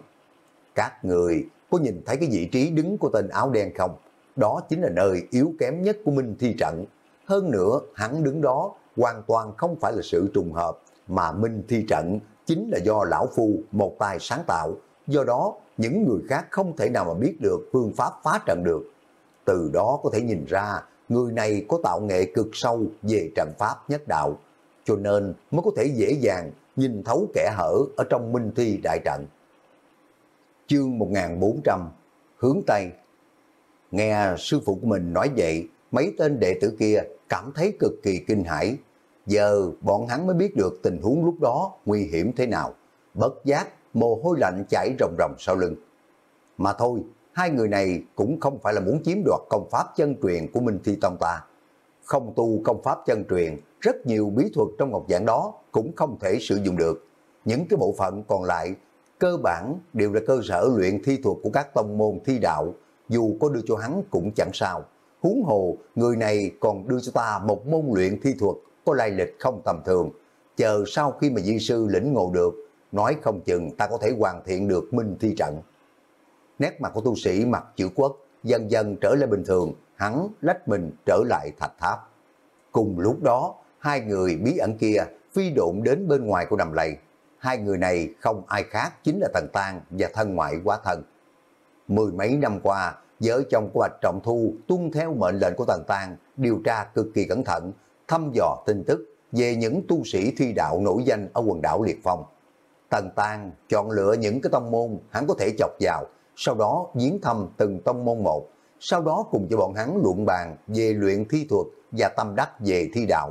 các người có nhìn thấy cái vị trí đứng của tên áo đen không? Đó chính là nơi yếu kém nhất của minh thi trận. Hơn nữa, hắn đứng đó hoàn toàn không phải là sự trùng hợp, mà minh thi trận chính là do lão phu một tay sáng tạo. Do đó, những người khác không thể nào mà biết được phương pháp phá trận được. Từ đó có thể nhìn ra, người này có tạo nghệ cực sâu về trận pháp nhất đạo, cho nên mới có thể dễ dàng nhìn thấu kẻ hở ở trong minh thi đại trận. Chương một nghìn bốn trăm, hướng Tây. Nghe sư phụ của mình nói vậy, mấy tên đệ tử kia cảm thấy cực kỳ kinh hãi. Giờ bọn hắn mới biết được tình huống lúc đó nguy hiểm thế nào. Bất giác, mồ hôi lạnh chảy ròng ròng sau lưng. Mà thôi, hai người này cũng không phải là muốn chiếm đoạt công pháp chân truyền của Minh Thi Tông ta. Không tu công pháp chân truyền, rất nhiều bí thuật trong ngọc giản đó cũng không thể sử dụng được. Những cái bộ phận còn lại cơ bản đều là cơ sở luyện thi thuật của các tông môn thi đạo, dù có đưa cho hắn cũng chẳng sao. Huống hồ, người này còn đưa cho ta một môn luyện thi thuật có lai lịch không tầm thường. Chờ sau khi mà di sư lĩnh ngộ được, nói không chừng ta có thể hoàn thiện được minh thi trận. Nét mặt của tu sĩ mặt chữ quốc dần dần trở lại bình thường, hắn lách mình trở lại thạch tháp. Cùng lúc đó, hai người bí ẩn kia phi độn đến bên ngoài của đầm lầy. hai người này không ai khác chính là Tần Tang và thân ngoại Quá Thân. Mười mấy năm qua, vợ chồng của Bạch Trọng Thu tuân theo mệnh lệnh của Tần Tang, điều tra cực kỳ cẩn thận, thăm dò tin tức về những tu sĩ thi đạo nổi danh ở quần đảo Liệt Phong. Tần Tang chọn lựa những cái tông môn hắn có thể chọc vào, sau đó viếng thăm từng tông môn một, sau đó cùng cho bọn hắn luận bàn về luyện thi thuật và tâm đắc về thi đạo.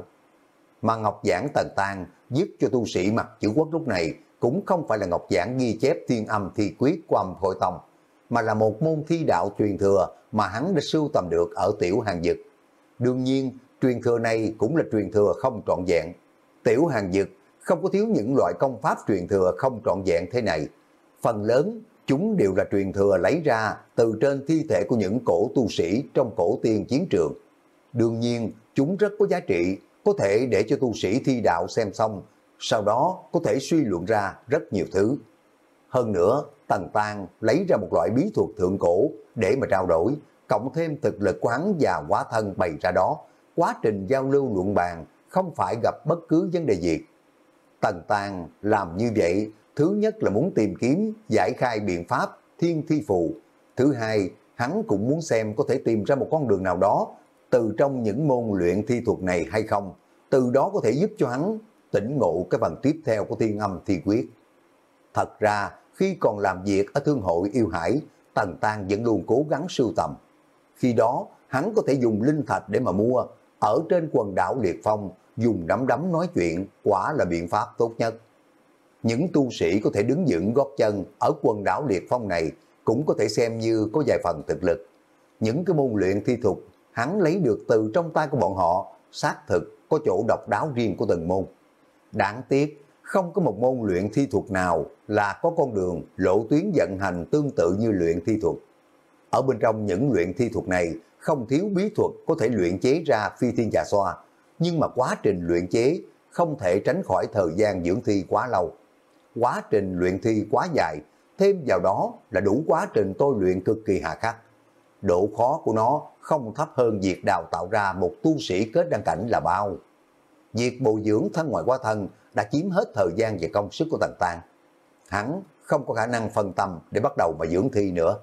Mà ngọc giảng Tần Tang viết cho tu sĩ mặt chữ quốc lúc này cũng không phải là ngọc giảng ghi chép thiên âm thi quyết của Âm Hội Tông, mà là một môn thi đạo truyền thừa mà hắn đã sưu tầm được ở Tiểu Hàng Dực. Đương nhiên, truyền thừa này cũng là truyền thừa không trọn vẹn. Tiểu Hàng Dực không có thiếu những loại công pháp truyền thừa không trọn vẹn thế này. Phần lớn, chúng đều là truyền thừa lấy ra từ trên thi thể của những cổ tu sĩ trong cổ tiên chiến trường. Đương nhiên, chúng rất có giá trị, có thể để cho tu sĩ thi đạo xem xong, sau đó có thể suy luận ra rất nhiều thứ. Hơn nữa, Tần Tang lấy ra một loại bí thuật thượng cổ để mà trao đổi, cộng thêm thực lực của hắn và Quá Thân bày ra đó, quá trình giao lưu luận bàn không phải gặp bất cứ vấn đề gì. Tần Tang làm như vậy, thứ nhất là muốn tìm kiếm giải khai biện pháp thiên thi phù, thứ hai, hắn cũng muốn xem có thể tìm ra một con đường nào đó từ trong những môn luyện thi thuật này hay không, từ đó có thể giúp cho hắn tỉnh ngộ cái phần tiếp theo của thiên âm thi quyết. Thật ra, khi còn làm việc ở Thương hội Yêu Hải, Tần Tang vẫn luôn cố gắng sưu tầm. Khi đó, hắn có thể dùng linh thạch để mà mua, ở trên quần đảo Liệt Phong, dùng nắm đấm nói chuyện, quả là biện pháp tốt nhất. Những tu sĩ có thể đứng vững gót chân ở quần đảo Liệt Phong này cũng có thể xem như có vài phần thực lực. Những cái môn luyện thi thuật, hắn lấy được từ trong tay của bọn họ, xác thực có chỗ độc đáo riêng của từng môn. Đáng tiếc, không có một môn luyện thi thuật nào là có con đường lộ tuyến vận hành tương tự như luyện thi thuật. Ở bên trong những luyện thi thuật này, không thiếu bí thuật có thể luyện chế ra phi thiên trà xoa, nhưng mà quá trình luyện chế không thể tránh khỏi thời gian dưỡng thi quá lâu. Quá trình luyện thi quá dài, thêm vào đó là đủ quá trình tôi luyện cực kỳ hà khắc. Độ khó của nó không thấp hơn việc đào tạo ra một tu sĩ kết đăng cảnh là bao. Việc bồi dưỡng thân ngoại Quá Thân đã chiếm hết thời gian và công sức của Tần Tang. Hắn không có khả năng phân tâm để bắt đầu mà dưỡng thi nữa.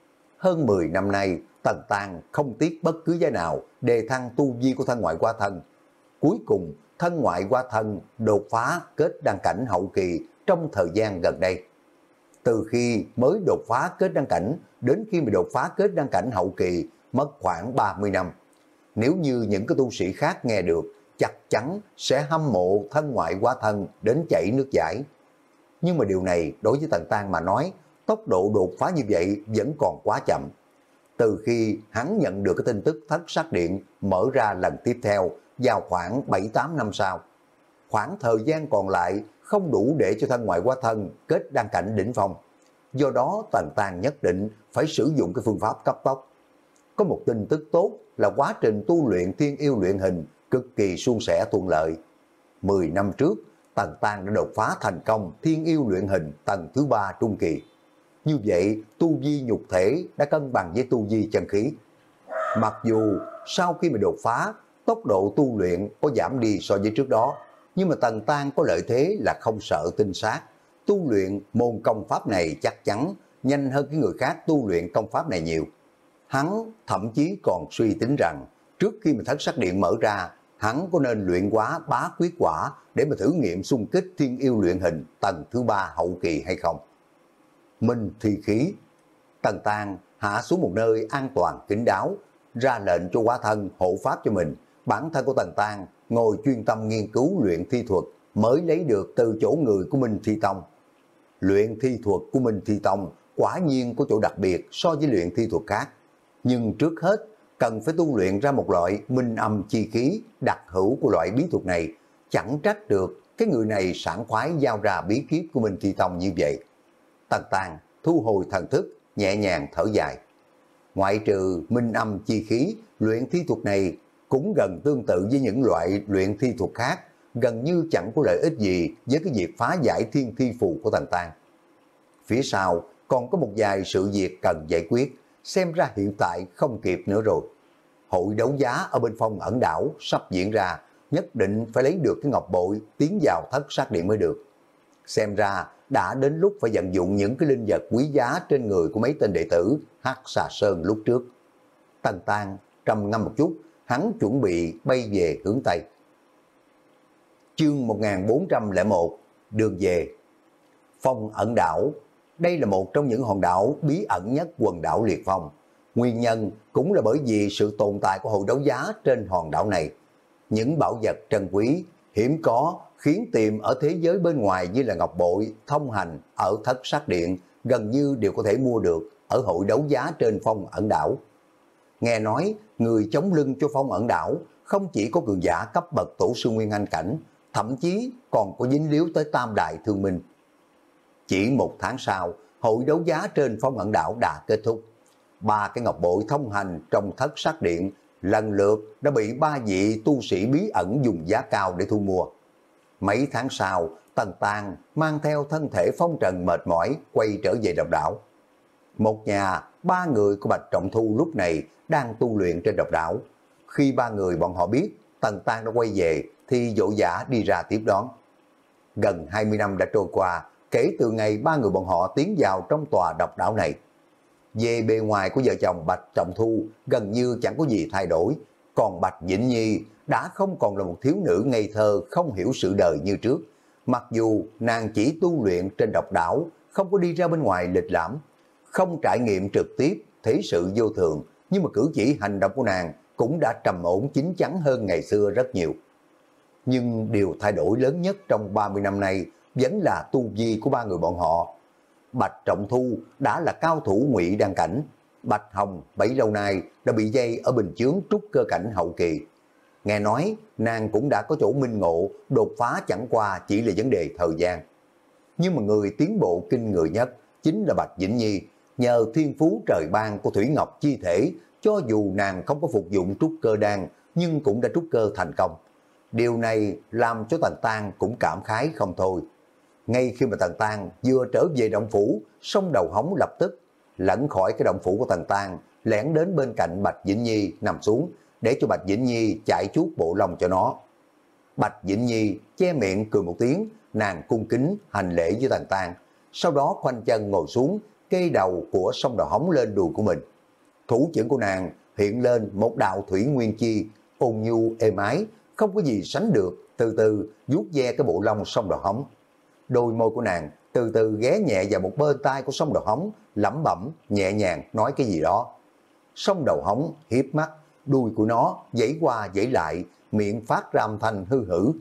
Hơn mười năm nay, Tần Tang không tiếc bất cứ giá nào đề thăng tu vi của thân ngoại Quá Thân. Cuối cùng, thân ngoại Quá Thân đột phá kết đăng cảnh hậu kỳ trong thời gian gần đây. Từ khi mới đột phá kết đăng cảnh đến khi mà đột phá kết đăng cảnh hậu kỳ mất khoảng ba mươi năm. Nếu như những cái tu sĩ khác nghe được, chắc chắn sẽ hâm mộ thân ngoại Quá Thân đến chảy nước giải. Nhưng mà điều này đối với Tần Tang mà nói, tốc độ đột phá như vậy vẫn còn quá chậm. Từ khi hắn nhận được cái tin tức thất sắc điện mở ra lần tiếp theo vào khoảng bảy tám năm sau, khoảng thời gian còn lại không đủ để cho thân ngoại Quá Thân kết đăng cảnh đỉnh phong. Do đó Tần Tang nhất định phải sử dụng cái phương pháp cấp tốc. Có một tin tức tốt là quá trình tu luyện thiên yêu luyện hình cực kỳ suôn sẻ thuận lợi. Mười năm trước, Tần Tang đã đột phá thành công thiên yêu luyện hình tầng thứ ba trung kỳ. Như vậy, tu vi nhục thể đã cân bằng với tu vi chân khí. Mặc dù sau khi mà đột phá, tốc độ tu luyện có giảm đi so với trước đó, nhưng mà Tần Tang có lợi thế là không sợ tinh sát. Tu luyện môn công pháp này chắc chắn nhanh hơn cái người khác tu luyện công pháp này nhiều. Hắn thậm chí còn suy tính rằng trước khi mà thất sắc điện mở ra, hắn có nên luyện hóa bá quyết quả để mà thử nghiệm xung kích thiên yêu luyện hình tầng thứ ba hậu kỳ hay không. Minh thi khí, Tần Tang hạ xuống một nơi an toàn kín đáo, ra lệnh cho Quá Thân hộ pháp cho mình. Bản thân của Tần Tang ngồi chuyên tâm nghiên cứu luyện thi thuật mới lấy được từ chỗ người của Minh Thi Tông. Luyện thi thuật của Minh Thi Tông quả nhiên có chỗ đặc biệt so với luyện thi thuật khác. Nhưng trước hết, cần phải tu luyện ra một loại minh âm chi khí đặc hữu của loại bí thuật này. Chẳng trách được cái người này sảng khoái giao ra bí kíp của Minh Thi Tông như vậy. Tần Tang thu hồi thần thức, nhẹ nhàng thở dài. Ngoại trừ minh âm chi khí, luyện thi thuật này cũng gần tương tự với những loại luyện thi thuật khác, gần như chẳng có lợi ích gì với cái việc phá giải thiên thi phù của Tần Tang. Phía sau còn có một vài sự việc cần giải quyết, xem ra hiện tại không kịp nữa rồi. Hội đấu giá ở bên Phong Ẩn Đảo sắp diễn ra, nhất định phải lấy được cái ngọc bội tiến vào thất sát điện mới được. Xem ra đã đến lúc phải vận dụng những cái linh vật quý giá trên người của mấy tên đệ tử Hắc Xà Sơn lúc trước. Tần Tang trầm ngâm một chút, hắn chuẩn bị bay về hướng Tây. Chương một nghìn bốn trăm lẻ một, đường về. Phong Ẩn Đảo, đây là một trong những hòn đảo bí ẩn nhất quần đảo Liệt Phong. Nguyên nhân cũng là bởi vì sự tồn tại của hội đấu giá trên hòn đảo này. Những bảo vật trân quý, hiếm có khiến tìm ở thế giới bên ngoài như là ngọc bội, thông hành ở Thất Sát Điện gần như đều có thể mua được ở hội đấu giá trên Phong Ẩn Đảo. Nghe nói người chống lưng cho Phong Ẩn Đảo không chỉ có cường giả cấp bậc tổ sư Nguyên Anh cảnh, thậm chí còn có dính líu tới tam đại thương minh. Chỉ một tháng sau, hội đấu giá trên Phong Ẩn Đảo đã kết thúc. Ba cái ngọc bội thông hành trong Thất Sát Điện lần lượt đã bị ba vị tu sĩ bí ẩn dùng giá cao để thu mua. Mấy tháng sau, Tần Tang mang theo thân thể phong trần mệt mỏi quay trở về độc đảo. Một nhà, ba người của Bạch Trọng Thu lúc này đang tu luyện trên độc đảo. Khi ba người bọn họ biết Tần Tang đã quay về thì vội vã đi ra tiếp đón. Gần hai mươi năm đã trôi qua kể từ ngày ba người bọn họ tiến vào trong tòa độc đảo này. Về bề ngoài của vợ chồng Bạch Trọng Thu gần như chẳng có gì thay đổi, còn Bạch Vĩnh Nhi đã không còn là một thiếu nữ ngây thơ không hiểu sự đời như trước. Mặc dù nàng chỉ tu luyện trên độc đảo, không có đi ra bên ngoài lịch lãm, không trải nghiệm trực tiếp thế sự vô thường, nhưng mà cử chỉ hành động của nàng cũng đã trầm ổn chín chắn hơn ngày xưa rất nhiều. Nhưng điều thay đổi lớn nhất trong ba mươi năm nay vẫn là tu vi của ba người bọn họ. Bạch Trọng Thu đã là cao thủ ngụy đan cảnh, Bạch Hồng bấy lâu nay đã bị dây ở bình chướng trúc cơ cảnh hậu kỳ. Nghe nói nàng cũng đã có chỗ minh ngộ, đột phá chẳng qua chỉ là vấn đề thời gian. Nhưng mà người tiến bộ kinh người nhất chính là Bạch Vĩnh Nhi, nhờ thiên phú trời ban của Thủy Ngọc chi thể, cho dù nàng không có phục dụng trúc cơ đan nhưng cũng đã trúc cơ thành công. Điều này làm cho Tần Tang cũng cảm khái không thôi. Ngay khi mà Tần Tang vừa trở về động phủ, Song Đầu Hống lập tức lẫn khỏi cái động phủ của Tần Tang, lẻn đến bên cạnh Bạch Vĩnh Nhi nằm xuống, để cho Bạch Vĩnh Nhi chạy chuốt bộ lông cho nó. Bạch Vĩnh Nhi che miệng cười một tiếng, nàng cung kính hành lễ với Tần Tang, sau đó khoanh chân ngồi xuống, kê đầu của Song Đầu Hống lên đùi của mình. Thủ trưởng của nàng hiện lên một đạo thủy nguyên chi, ôn nhu êm ái, không có gì sánh được, từ từ vuốt ve cái bộ lông Song Đầu Hống. Đôi môi của nàng từ từ ghé nhẹ vào một bên tai của Song Đầu Hống, lẩm bẩm nhẹ nhàng nói cái gì đó. Song Đầu Hống hiếp mắt, đuôi của nó giãy qua giãy lại, miệng phát ra âm thanh hư hử.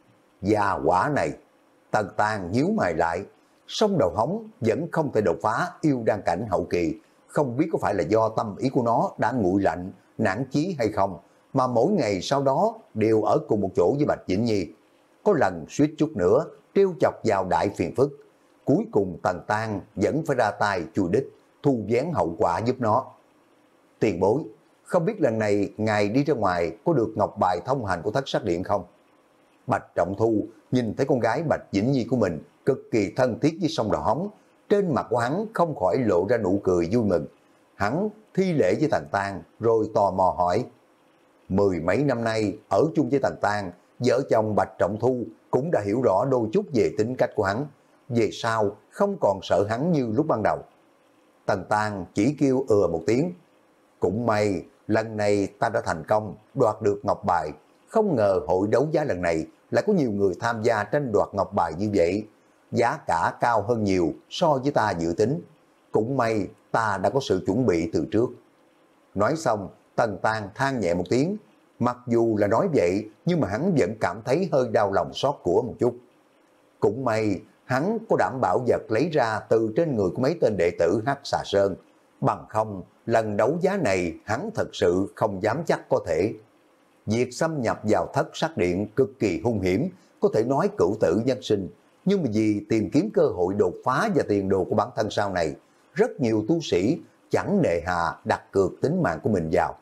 Gia quả này, Tần Tang nhíu mày lại. Song Đầu Hống vẫn không thể đột phá yêu đan cảnh hậu kỳ, không biết có phải là do tâm ý của nó đã nguội lạnh, nản chí hay không, mà mỗi ngày sau đó đều ở cùng một chỗ với Bạch Vĩnh Nhi. Có lần suýt chút nữa trêu chọc vào đại phiền phức. Cuối cùng Tần Tang vẫn phải ra tay chui đích, thu vén hậu quả giúp nó. Tiền bối, không biết lần này ngài đi ra ngoài có được ngọc bài thông hành của Thất Sát Điện không? Bạch Trọng Thu nhìn thấy con gái Bạch Vĩnh Nhi của mình cực kỳ thân thiết với Song Đầu Hống, trên mặt của hắn không khỏi lộ ra nụ cười vui mừng. Hắn thi lễ với Tần Tang rồi tò mò hỏi. Mười mấy năm nay ở chung với Tần Tang, vợ chồng Bạch Trọng Thu cũng đã hiểu rõ đôi chút về tính cách của hắn, về sau không còn sợ hắn như lúc ban đầu. Tần Tang chỉ kêu ừa một tiếng. Cũng may lần này ta đã thành công đoạt được ngọc bài, không ngờ hội đấu giá lần này lại có nhiều người tham gia tranh đoạt ngọc bài như vậy, giá cả cao hơn nhiều so với ta dự tính. Cũng may ta đã có sự chuẩn bị từ trước. Nói xong, Tần Tang than nhẹ một tiếng. Mặc dù là nói vậy, nhưng mà hắn vẫn cảm thấy hơi đau lòng xót của một chút. Cũng may, hắn có đảm bảo vật lấy ra từ trên người của mấy tên đệ tử Hắc Xà Sơn. Bằng không, lần đấu giá này hắn thật sự không dám chắc có thể. Việc xâm nhập vào Thất Sát Điện cực kỳ hung hiểm, có thể nói cửu tử nhân sinh. Nhưng mà vì tìm kiếm cơ hội đột phá và tiền đồ của bản thân sau này, rất nhiều tu sĩ chẳng nề hà đặt cược tính mạng của mình vào.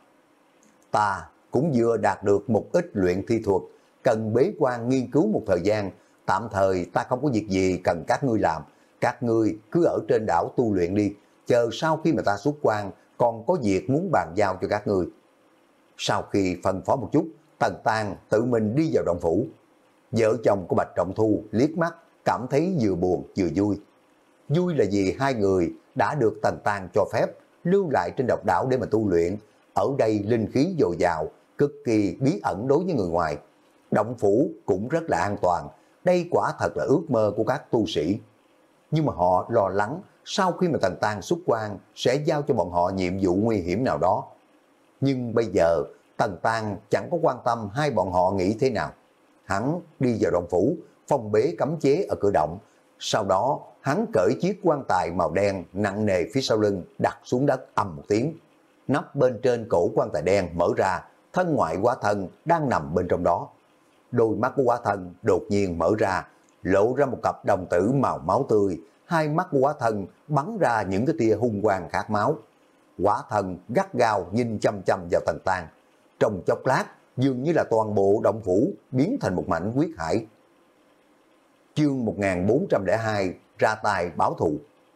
Ta cũng vừa đạt được một ít luyện thi thuật, cần bế quan nghiên cứu một thời gian, tạm thời ta không có việc gì cần các ngươi làm, các ngươi cứ ở trên đảo tu luyện đi, chờ sau khi mà ta xuất quan còn có việc muốn bàn giao cho các ngươi. Sau khi phân phó một chút, Tần Tang tự mình đi vào động phủ. Vợ chồng của Bạch Trọng Thu liếc mắt, cảm thấy vừa buồn vừa vui. Vui là vì hai người đã được Tần Tang cho phép lưu lại trên độc đảo để mà tu luyện. Ở đây linh khí dồi dào, cực kỳ bí ẩn đối với người ngoài. Động phủ cũng rất là an toàn. Đây quả thật là ước mơ của các tu sĩ. Nhưng mà họ lo lắng sau khi mà Tần Tang xuất quan sẽ giao cho bọn họ nhiệm vụ nguy hiểm nào đó. Nhưng bây giờ Tần Tang chẳng có quan tâm hai bọn họ nghĩ thế nào. Hắn đi vào động phủ, phong bế cấm chế ở cửa động. Sau đó hắn cởi chiếc quan tài màu đen nặng nề phía sau lưng đặt xuống đất ầm một tiếng. Nắp bên trên cổ quan tài đen mở ra, thân ngoại hóa thân đang nằm bên trong đó. Đôi mắt của hóa thân đột nhiên mở ra, lộ ra một cặp đồng tử màu máu tươi, hai mắt của hóa thân bắn ra những cái tia hung quang khát máu. Hóa thân gắt gao nhìn chăm chăm vào Tần Tang. Trong chốc lát, dường như là toàn bộ động phủ biến thành một mảnh huyết hải. Chương một nghìn bốn trăm lẻ hai ra tay báo thù.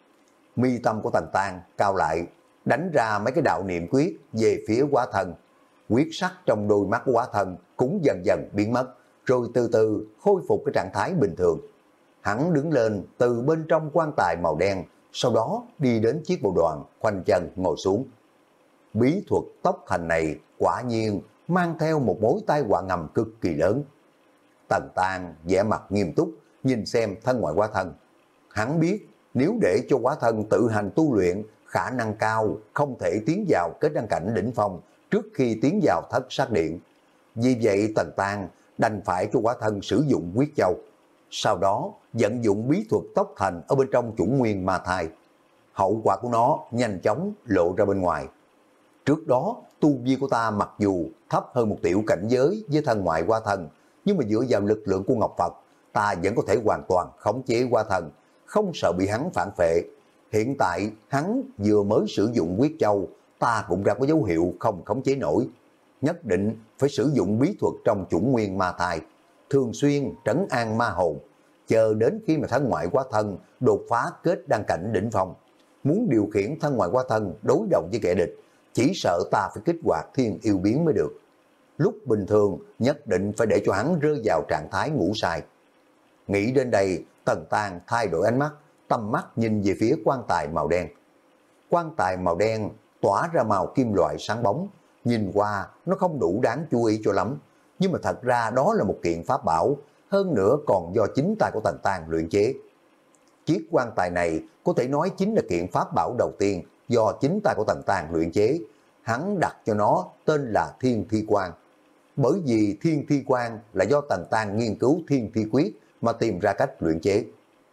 Mi tâm của Tần Tang cao lại, đánh ra mấy cái đạo niệm quyết về phía hóa thân. Quyết sắc trong đôi mắt của hóa thân cũng dần dần biến mất, rồi từ từ khôi phục cái trạng thái bình thường. Hắn đứng lên từ bên trong quan tài màu đen, sau đó đi đến chiếc bộ đoàn, khoanh chân ngồi xuống. Bí thuật tốc thành này quả nhiên mang theo một mối tai họa ngầm cực kỳ lớn. Tần Tang vẻ mặt nghiêm túc nhìn xem thân ngoại hóa thân. Hắn biết nếu để cho hóa thân tự hành tu luyện, khả năng cao không thể tiến vào kết đăng cảnh đỉnh phong trước khi tiến vào thất sát điện. Vì vậy Tần Tang đành phải cho hóa thân sử dụng huyết châu. Sau đó vận dụng bí thuật tốc thành ở bên trong chủng nguyên ma thai. Hậu quả của nó nhanh chóng lộ ra bên ngoài. Trước đó tu vi của ta mặc dù thấp hơn một tiểu cảnh giới với thân ngoại hóa thân, nhưng mà dựa vào lực lượng của Ngọc Phật, ta vẫn có thể hoàn toàn khống chế hóa thân, không sợ bị hắn phản phệ. Hiện tại hắn vừa mới sử dụng huyết châu, ta cũng đã có dấu hiệu không khống chế nổi. Nhất định phải sử dụng bí thuật trong chủng nguyên ma thai, thường xuyên trấn an ma hồn, chờ đến khi mà thân ngoại hóa thân đột phá kết đăng cảnh đỉnh phong. Muốn điều khiển thân ngoại hóa thân đối đầu với kẻ địch, chỉ sợ ta phải kích hoạt thiên yêu biến mới được. Lúc bình thường nhất định phải để cho hắn rơi vào trạng thái ngủ say. Nghĩ đến đây, Tần Tang thay đổi ánh mắt, tầm mắt nhìn về phía quan tài màu đen. Quan tài màu đen tỏa ra màu kim loại sáng bóng, nhìn qua nó không đủ đáng chú ý cho lắm, nhưng mà thật ra đó là một kiện pháp bảo, hơn nữa còn do chính tay của Tần Tang luyện chế. Chiếc quan tài này có thể nói chính là kiện pháp bảo đầu tiên do chính tay của Tần Tang luyện chế. Hắn đặt cho nó tên là Thiên Thi Quan, bởi vì Thiên Thi Quan là do Tần Tang nghiên cứu Thiên Thi Quyết mà tìm ra cách luyện chế.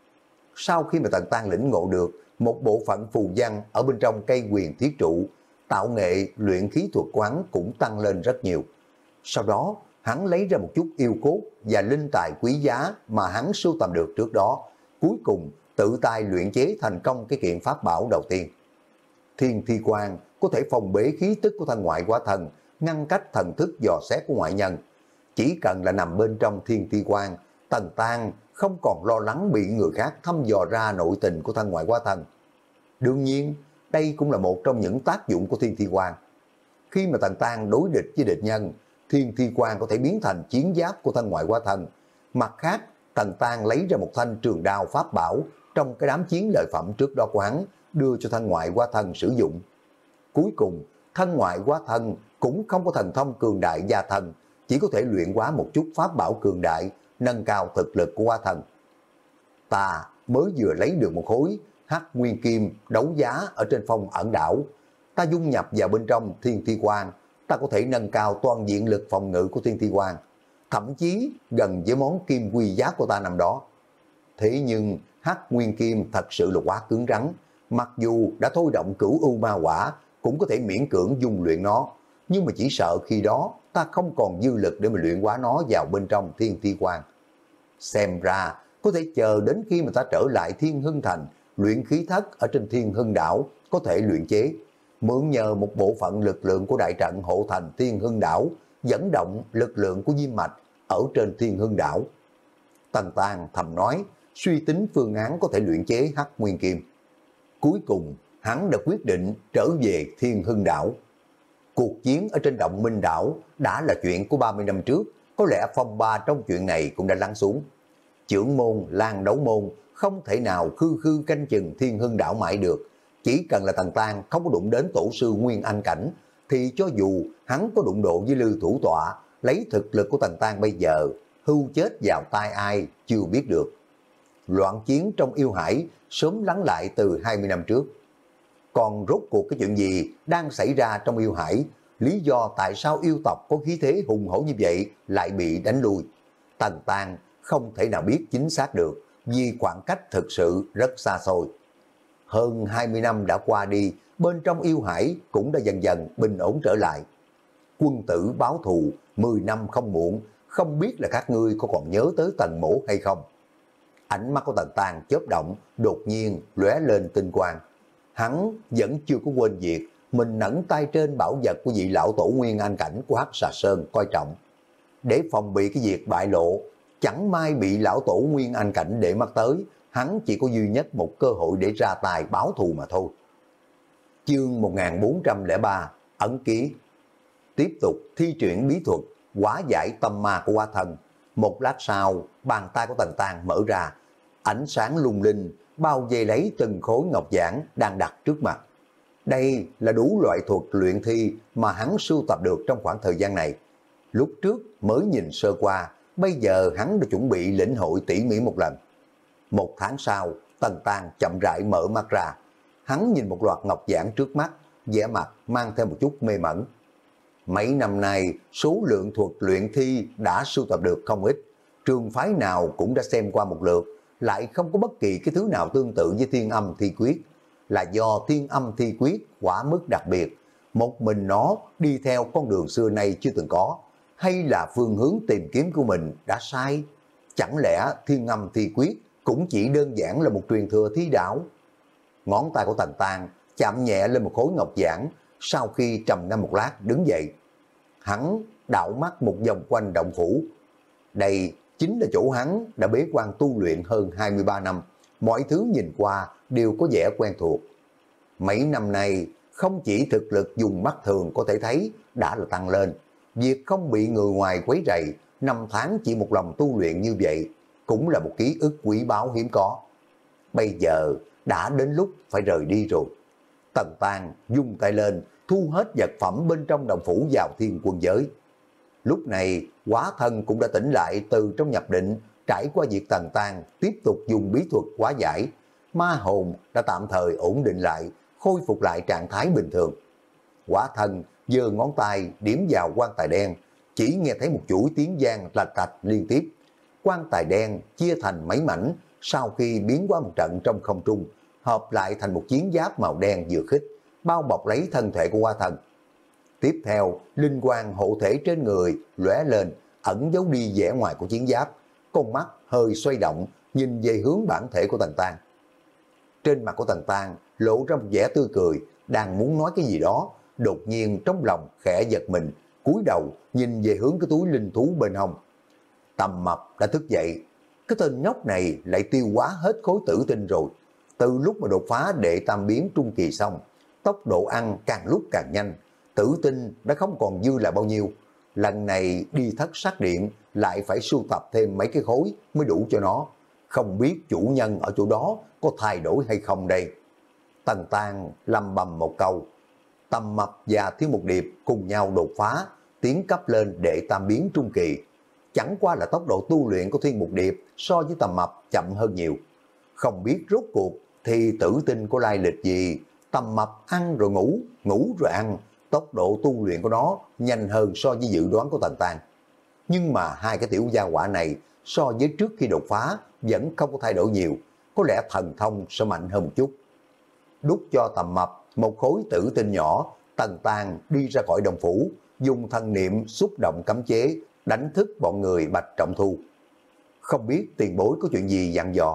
Sau khi mà Tần Tang lĩnh ngộ được một bộ phận phù văn ở bên trong cây quyền thiết trụ, tạo nghệ luyện khí thuật của hắn cũng tăng lên rất nhiều. Sau đó hắn lấy ra một chút yêu cốt và linh tài quý giá mà hắn sưu tầm được trước đó, cuối cùng tự tay luyện chế thành công cái kiện pháp bảo đầu tiên. Thiên Thi Quan có thể phòng bế khí tức của thân ngoại hóa thân, ngăn cách thần thức dò xét của ngoại nhân. Chỉ cần là nằm bên trong Thiên Thi Quan, Tần Tang không còn lo lắng bị người khác thăm dò ra nội tình của thân ngoại hóa thân. Đương nhiên, đây cũng là một trong những tác dụng của Thiên Thi Quan. Khi mà Tần Tang đối địch với địch nhân, Thiên Thi Quan có thể biến thành chiến giáp của thân ngoại hóa thân. Mặt khác, Tần Tang lấy ra một thanh trường đao pháp bảo trong cái đám chiến lợi phẩm trước đó của hắn, đưa cho thân ngoại hóa thân sử dụng. Cuối cùng, thân ngoại hóa thân cũng không có thần thông cường đại gia thân, chỉ có thể luyện hóa một chút pháp bảo cường đại, nâng cao thực lực của hóa thân. Ta mới vừa lấy được một khối hắc nguyên kim đấu giá ở trên phong ẩn đảo. Ta dung nhập vào bên trong Thiên Thi Quan, ta có thể nâng cao toàn diện lực phòng ngự của Thiên Thi Quan, thậm chí gần với món kim quy giá của ta năm đó. Thế nhưng hắc nguyên kim thật sự là quá cứng rắn, mặc dù đã thôi động cửu u ma quả, cũng có thể miễn cưỡng dung luyện nó, nhưng mà chỉ sợ khi đó ta không còn dư lực để mà luyện hóa nó vào bên trong Thiên Thi Quan. Xem ra có thể chờ đến khi mà ta trở lại Thiên Hưng Thành, luyện khí thất ở trên Thiên Hưng đảo có thể luyện chế, mượn nhờ một bộ phận lực lượng của đại trận hộ thành Thiên Hưng đảo, dẫn động lực lượng của Diêm Mạch ở trên Thiên Hưng đảo. Tần Tang thầm nói, suy tính phương án có thể luyện chế hắc nguyên kim. Cuối cùng, hắn đã quyết định trở về Thiên Hưng đảo. Cuộc chiến ở trên động Minh đảo đã là chuyện của ba mươi năm trước, có lẽ phong ba trong chuyện này cũng đã lắng xuống. trưởng môn Lan Đấu Môn không thể nào khư khư canh chừng Thiên Hưng đảo mãi được. Chỉ cần là Tần Tang không có đụng đến tổ sư Nguyên Anh cảnh, thì cho dù hắn có đụng độ với Lư Thủ Tọa, lấy thực lực của Tần Tang bây giờ, hưu chết vào tay ai chưa biết được. Loạn chiến trong yêu hải sớm lắng lại từ hai mươi năm trước. Còn rốt cuộc cái chuyện gì đang xảy ra trong yêu hải, lý do tại sao yêu tộc có khí thế hùng hổ như vậy lại bị đánh lui, Tần Tang không thể nào biết chính xác được, vì khoảng cách thực sự rất xa xôi. Hơn hai mươi năm đã qua đi, bên trong yêu hải cũng đã dần dần bình ổn trở lại. Quân tử báo thù, mười năm không muộn, không biết là các ngươi có còn nhớ tới Tần Mỗ hay không? Ánh mắt của Tần Tang chớp động, đột nhiên lóe lên tinh quang. Hắn vẫn chưa có quên việc mình nẫn tay trên bảo vật của vị lão tổ Nguyên Anh cảnh của Hắc Xà Sơn coi trọng. Để phòng bị cái việc bại lộ, chẳng may bị lão tổ Nguyên Anh cảnh để mắt tới, hắn chỉ có duy nhất một cơ hội để ra tài báo thù mà thôi. Chương một nghìn bốn trăm lẻ ba, ấn ký. Tiếp tục thi triển bí thuật, hóa giải tâm ma của Hóa Thần. Một lát sau, bàn tay của Tần Tang mở ra, ánh sáng lung linh, bao vây lấy từng khối ngọc giản đang đặt trước mặt. Đây là đủ loại thuật luyện thi mà hắn sưu tập được trong khoảng thời gian này. Lúc trước mới nhìn sơ qua, bây giờ hắn đã chuẩn bị lĩnh hội tỉ mỉ một lần. Một tháng sau, Tần Tang chậm rãi mở mắt ra. Hắn nhìn một loạt ngọc giản trước mắt, vẻ mặt mang theo một chút mê mẩn. Mấy năm nay, số lượng thuật luyện thi đã sưu tập được không ít. Trường phái nào cũng đã xem qua một lượt, lại không có bất kỳ cái thứ nào tương tự với Thiên Âm Thi Quyết. Là do Thiên Âm Thi Quyết quả mức đặc biệt, một mình nó đi theo con đường xưa nay chưa từng có, hay là phương hướng tìm kiếm của mình đã sai? Chẳng lẽ Thiên Âm Thi Quyết cũng chỉ đơn giản là một truyền thừa thi đạo? Ngón tay của Tần Tang chạm nhẹ lên một khối ngọc giản, sau khi trầm ngâm một lát đứng dậy. Hắn đảo mắt một vòng quanh động phủ. Đây chính là chỗ hắn đã bế quan tu luyện hơn hai mươi ba năm, mọi thứ nhìn qua đều có vẻ quen thuộc. Mấy năm nay, không chỉ thực lực dùng mắt thường có thể thấy đã là tăng lên, việc không bị người ngoài quấy rầy, năm tháng chỉ một lòng tu luyện như vậy, cũng là một ký ức quý báu hiếm có. Bây giờ đã đến lúc phải rời đi rồi. Tần Tang dung tay lên, thu hết vật phẩm bên trong đồng phủ vào Thiên Quân giới. Lúc này, Hóa Thân cũng đã tỉnh lại từ trong nhập định, trải qua việc Tần Tang tiếp tục dùng bí thuật hóa giải. Ma hồn đã tạm thời ổn định lại, khôi phục lại trạng thái bình thường. Hóa Thân giơ ngón tay điểm vào quan tài đen, chỉ nghe thấy một chuỗi tiếng vang lạch cạch liên tiếp. Quan tài đen chia thành mấy mảnh, sau khi biến qua một trận trong không trung, hợp lại thành một chiến giáp màu đen vừa khít, bao bọc lấy thân thể của Hóa Thân. Tiếp theo, linh quang hộ thể trên người lóe lên, ẩn giấu đi vẻ ngoài của chiến giáp, con mắt hơi xoay động, nhìn về hướng bản thể của Tần Tang. Trên mặt của Tần Tang lộ ra một vẻ tươi cười, đang muốn nói cái gì đó, đột nhiên trong lòng khẽ giật mình, cúi đầu nhìn về hướng cái túi linh thú bên hông. Tầm Mập đã thức dậy, cái tên nhóc này lại tiêu hóa hết khối tử tinh rồi. Từ lúc mà đột phá đệ tam biến trung kỳ xong, tốc độ ăn càng lúc càng nhanh, tử tinh đã không còn dư là bao nhiêu. Lần này đi thất sát điện lại phải sưu tập thêm mấy cái khối mới đủ cho nó. Không biết chủ nhân ở chỗ đó có thay đổi hay không đây? Tần Tang lầm bầm một câu. Tầm Mập và Thiếu Một Điệp cùng nhau đột phá, tiến cấp lên đệ tam biến trung kỳ. Chẳng qua là tốc độ tu luyện của Thiên Một Điệp so với Tầm Mập chậm hơn nhiều. Không biết rốt cuộc thì tử tinh có lai lịch gì? Tầm Mập ăn rồi ngủ, ngủ rồi ăn, tốc độ tu luyện của nó nhanh hơn so với dự đoán của Tần Tang. Nhưng mà hai cái tiểu gia hỏa này so với trước khi đột phá vẫn không có thay đổi nhiều, có lẽ thần thông sẽ mạnh hơn một chút. Đút cho Tầm Mập một khối tử tinh nhỏ, Tần Tang đi ra khỏi đồng phủ, dùng thần niệm xúc động cấm chế, đánh thức bọn người Bạch Trọng Thu. Không biết tiền bối có chuyện gì dặn dò.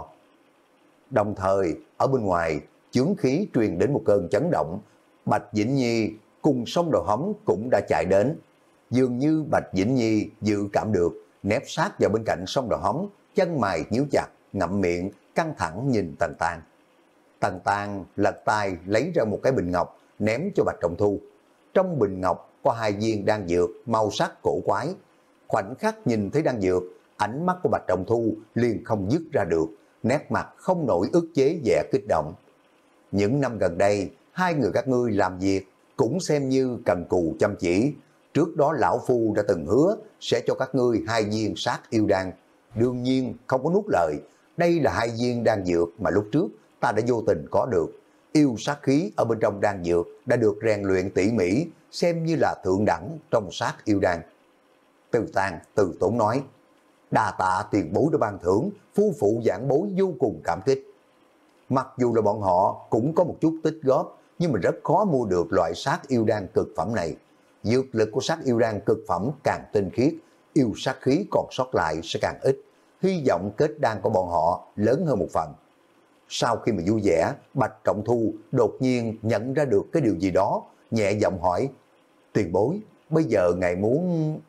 Đồng thời, ở bên ngoài, chướng khí truyền đến một cơn chấn động. Bạch Vĩnh Nhi cùng sông Đầu Hóm cũng đã chạy đến. Dường như Bạch Vĩnh Nhi dự cảm được, nép sát vào bên cạnh sông Đầu Hóm, chân mày nhíu chặt, ngậm miệng, căng thẳng nhìn Tần Tang. Tần Tang lật tay lấy ra một cái bình ngọc, ném cho Bạch Trọng Thu. Trong bình ngọc có hai viên đan dược màu sắc cổ quái. Khoảnh khắc nhìn thấy đan dược, ánh mắt của Bạch Trọng Thu liền không dứt ra được, nét mặt không nổi ức chế vẻ kích động. Những năm gần đây, hai người các ngươi làm việc cũng xem như cần cù chăm chỉ. Trước đó lão phu đã từng hứa sẽ cho các ngươi hai viên sát yêu đan. Đương nhiên không có nuốt lời, đây là hai viên đan dược mà lúc trước ta đã vô tình có được. Yêu sát khí ở bên trong đan dược đã được rèn luyện tỉ mỉ, xem như là thượng đẳng trong sát yêu đan. Từ Tang từ tốn nói, đa tạ tiền bối đã ban thưởng, phu phụ giảng bối vô cùng cảm kích. Mặc dù là bọn họ cũng có một chút tích góp, nhưng mà rất khó mua được loại sát yêu đan cực phẩm này. Dược lực của sát yêu đan cực phẩm càng tinh khiết, yêu sát khí còn sót lại sẽ càng ít. Hy vọng kết đan của bọn họ lớn hơn một phần. Sau khi mà vui vẻ, Bạch Trọng Thu đột nhiên nhận ra được cái điều gì đó, nhẹ giọng hỏi, tiền bối, bây giờ ngài muốn...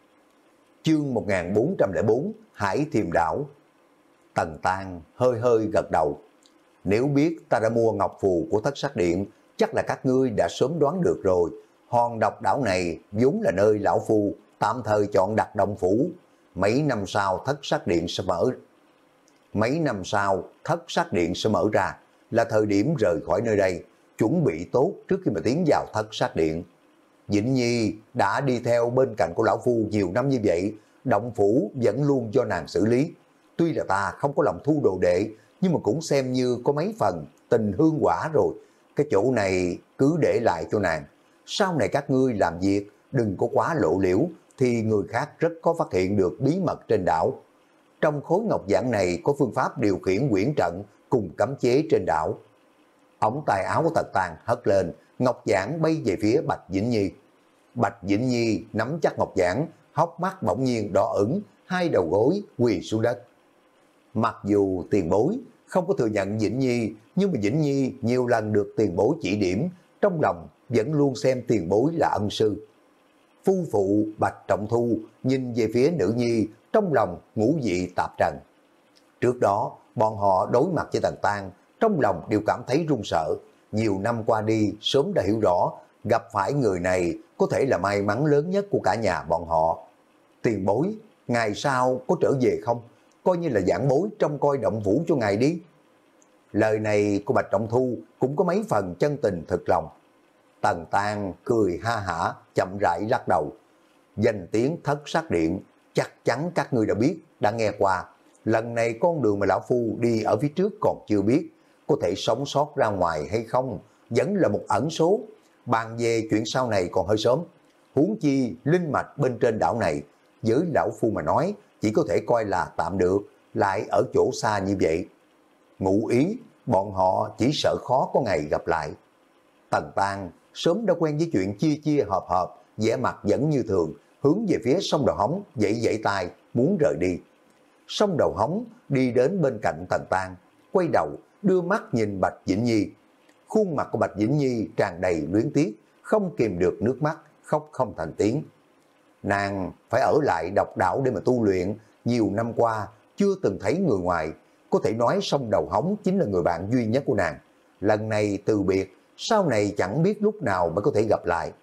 Chương một nghìn bốn trăm lẻ bốn, Hải Thiềm Đảo. Tần Tang hơi hơi gật đầu. Nếu biết ta đã mua ngọc phù của Thất Sát Điện, chắc là các ngươi đã sớm đoán được rồi. Hòn độc đảo này vốn là nơi lão phu tạm thời chọn đặt động phủ. Mấy năm sau Thất Sát Điện sẽ mở. Mấy năm sau Thất Sát Điện sẽ mở ra, là thời điểm rời khỏi nơi đây, chuẩn bị tốt trước khi mà tiến vào Thất Sát Điện. Vĩnh Nhi đã đi theo bên cạnh của lão phu nhiều năm như vậy, động phủ vẫn luôn do nàng xử lý. Tuy là ta không có lòng thu đồ đệ, nhưng mà cũng xem như có mấy phần tình hương quả rồi. Cái chỗ này cứ để lại cho nàng. Sau này các ngươi làm việc đừng có quá lộ liễu, thì người khác rất có phát hiện được bí mật trên đảo. Trong khối ngọc giản này có phương pháp điều khiển quyển trận cùng cấm chế trên đảo. Ống tay áo của Tần Tang hất lên, ngọc giản bay về phía Bạch Vĩnh Nhi. Bạch Vĩnh Nhi nắm chắc ngọc giản, hốc mắt bỗng nhiên đỏ ửng, hai đầu gối quỳ xuống đất. Mặc dù tiền bối không có thừa nhận Vĩnh Nhi, nhưng mà Vĩnh Nhi nhiều lần được tiền bối chỉ điểm, trong lòng vẫn luôn xem tiền bối là ân sư. Phu phụ Bạch Trọng Thu nhìn về phía nữ nhi, trong lòng ngũ vị tạp trần. Trước đó, bọn họ đối mặt với Tần Tang, trong lòng đều cảm thấy run sợ. Nhiều năm qua đi, sớm đã hiểu rõ, gặp phải người này có thể là may mắn lớn nhất của cả nhà bọn họ. Tiền bối, ngày sau có trở về không? Coi như là giảng bối trong coi động phủ cho ngài đi. Lời này của Bạch Trọng Thu cũng có mấy phần chân tình thực lòng. Tần Tang cười ha hả, chậm rãi lắc đầu. Danh tiếng Thất Sát Điện, chắc chắn các ngươi đã biết, đã nghe qua. Lần này con đường mà lão phu đi ở phía trước còn chưa biết, có thể sống sót ra ngoài hay không, vẫn là một ẩn số. Bàn về chuyện sau này còn hơi sớm. Huống chi linh mạch bên trên đảo này, với lão phu mà nói, chỉ có thể coi là tạm được, lại ở chỗ xa như vậy. Ngụ ý, bọn họ chỉ sợ khó có ngày gặp lại. Tần Tang sớm đã quen với chuyện chia chia hợp hợp, vẻ mặt vẫn như thường, hướng về phía sông Đầu Hóng, dãy dãy tay, muốn rời đi. Sông Đầu Hóng đi đến bên cạnh Tần Tang, quay đầu, đưa mắt nhìn Bạch Vĩnh Nhi. Khuôn mặt của Bạch Vĩnh Nhi tràn đầy luyến tiếc, không kìm được nước mắt, khóc không thành tiếng. Nàng phải ở lại độc đảo để mà tu luyện, nhiều năm qua chưa từng thấy người ngoài, có thể nói sông Đầu Hóng chính là người bạn duy nhất của nàng. Lần này từ biệt, sau này chẳng biết lúc nào mới có thể gặp lại.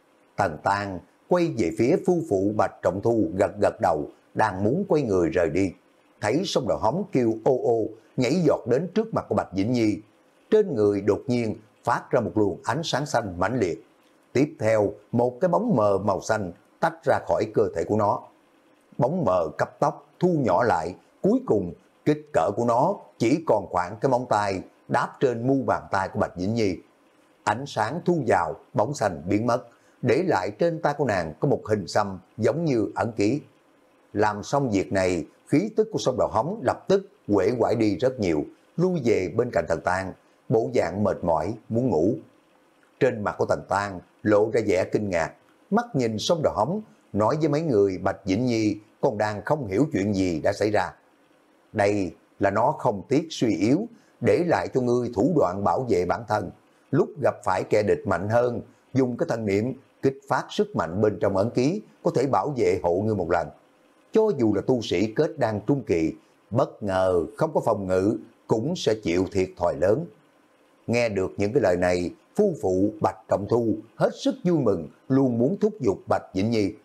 Tần Tang quay về phía phu phụ Bạch Trọng Thu gật gật đầu, đang muốn quay người rời đi. Thấy sông Đầu Hóng kêu ô ô, nhảy giọt đến trước mặt của Bạch Vĩnh Nhi. Trên người đột nhiên phát ra một luồng ánh sáng xanh mãnh liệt. Tiếp theo, một cái bóng mờ màu xanh tách ra khỏi cơ thể của nó. Bóng mờ cấp tốc thu nhỏ lại, cuối cùng kích cỡ của nó chỉ còn khoảng cái móng tay đáp trên mu bàn tay của Bạch Vĩnh Nhi. Ánh sáng thu vào, bóng xanh biến mất, để lại trên tay của nàng có một hình xăm giống như ẩn ký. Làm xong việc này, khí tức của sông Đầu Hóng lập tức uể oải đi rất nhiều, lui về bên cạnh Tần Tang, bộ dạng mệt mỏi muốn ngủ. Trên mặt của Tần Tang lộ ra vẻ kinh ngạc, mắt nhìn sông Đầu Hóng, nói với mấy người Bạch Vĩnh Nhi còn đang không hiểu chuyện gì đã xảy ra. Đây là nó không tiếc suy yếu, để lại cho ngươi thủ đoạn bảo vệ bản thân. Lúc gặp phải kẻ địch mạnh hơn, dùng cái thân niệm kích phát sức mạnh bên trong ấn ký, có thể bảo vệ hộ ngươi một lần. Cho dù là tu sĩ kết đan trung kỳ, bất ngờ không có phòng ngự, cũng sẽ chịu thiệt thòi lớn. Nghe được những cái lời này, phu phụ Bạch Trọng Thu hết sức vui mừng, luôn muốn thúc giục Bạch Vĩnh Nhi.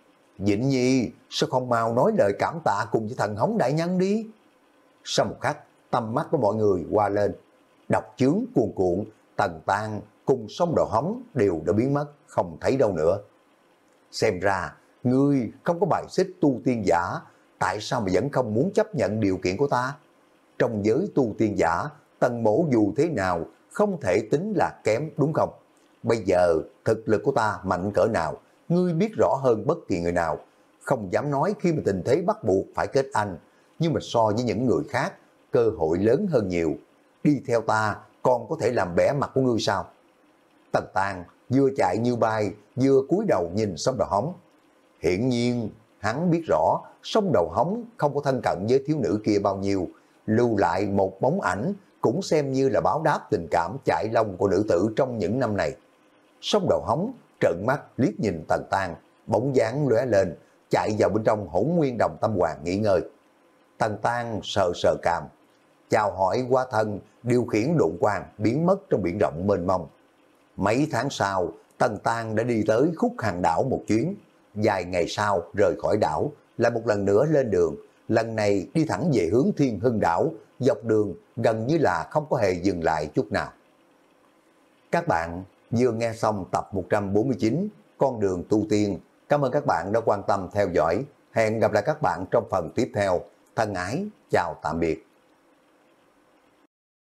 Vĩnh Nhi, sao không mau nói lời cảm tạ cùng với thần hống đại nhân đi? Sau một khắc, tầm mắt của mọi người qua lên. Độc chướng cuồn cuộn, Tần Tang cùng sông đầu hống đều đã biến mất, không thấy đâu nữa. Xem ra, ngươi không có bài xích tu tiên giả, tại sao mà vẫn không muốn chấp nhận điều kiện của ta? Trong giới tu tiên giả, Tần Mỗ dù thế nào không thể tính là kém đúng không? Bây giờ thực lực của ta mạnh cỡ nào, ngươi biết rõ hơn bất kỳ người nào. Không dám nói khi mà tình thế bắt buộc phải kết anh, nhưng mà so với những người khác, cơ hội lớn hơn nhiều. Đi theo ta còn có thể làm bẻ mặt của ngươi sao? Tần Tang vừa chạy như bay, vừa cúi đầu nhìn sông đầu hống. Hiển nhiên, hắn biết rõ sông đầu hống không có thân cận với thiếu nữ kia bao nhiêu, lưu lại một bóng ảnh cũng xem như là báo đáp tình cảm chạy lông của nữ tử trong những năm này. Sông đầu hống trợn mắt liếc nhìn Tần Tang, bóng dáng lóe lên, chạy vào bên trong Hỗn Nguyên Đồng Tâm Hoàng nghỉ ngơi. Tần Tang sờ sờ cằm, chào hỏi qua thân, điều khiển độn quang biến mất trong biển rộng mênh mông. Mấy tháng sau, Tần Tang đã đi tới khúc hàng đảo một chuyến. Vài ngày sau rời khỏi đảo, lại một lần nữa lên đường. Lần này đi thẳng về hướng Thiên Hưng đảo, dọc đường gần như là không có hề dừng lại chút nào. Các bạn vừa nghe xong tập một trăm bốn mươi chín Con đường tu tiên. Cảm ơn các bạn đã quan tâm theo dõi. Hẹn gặp lại các bạn trong phần tiếp theo. Thân ái, chào tạm biệt.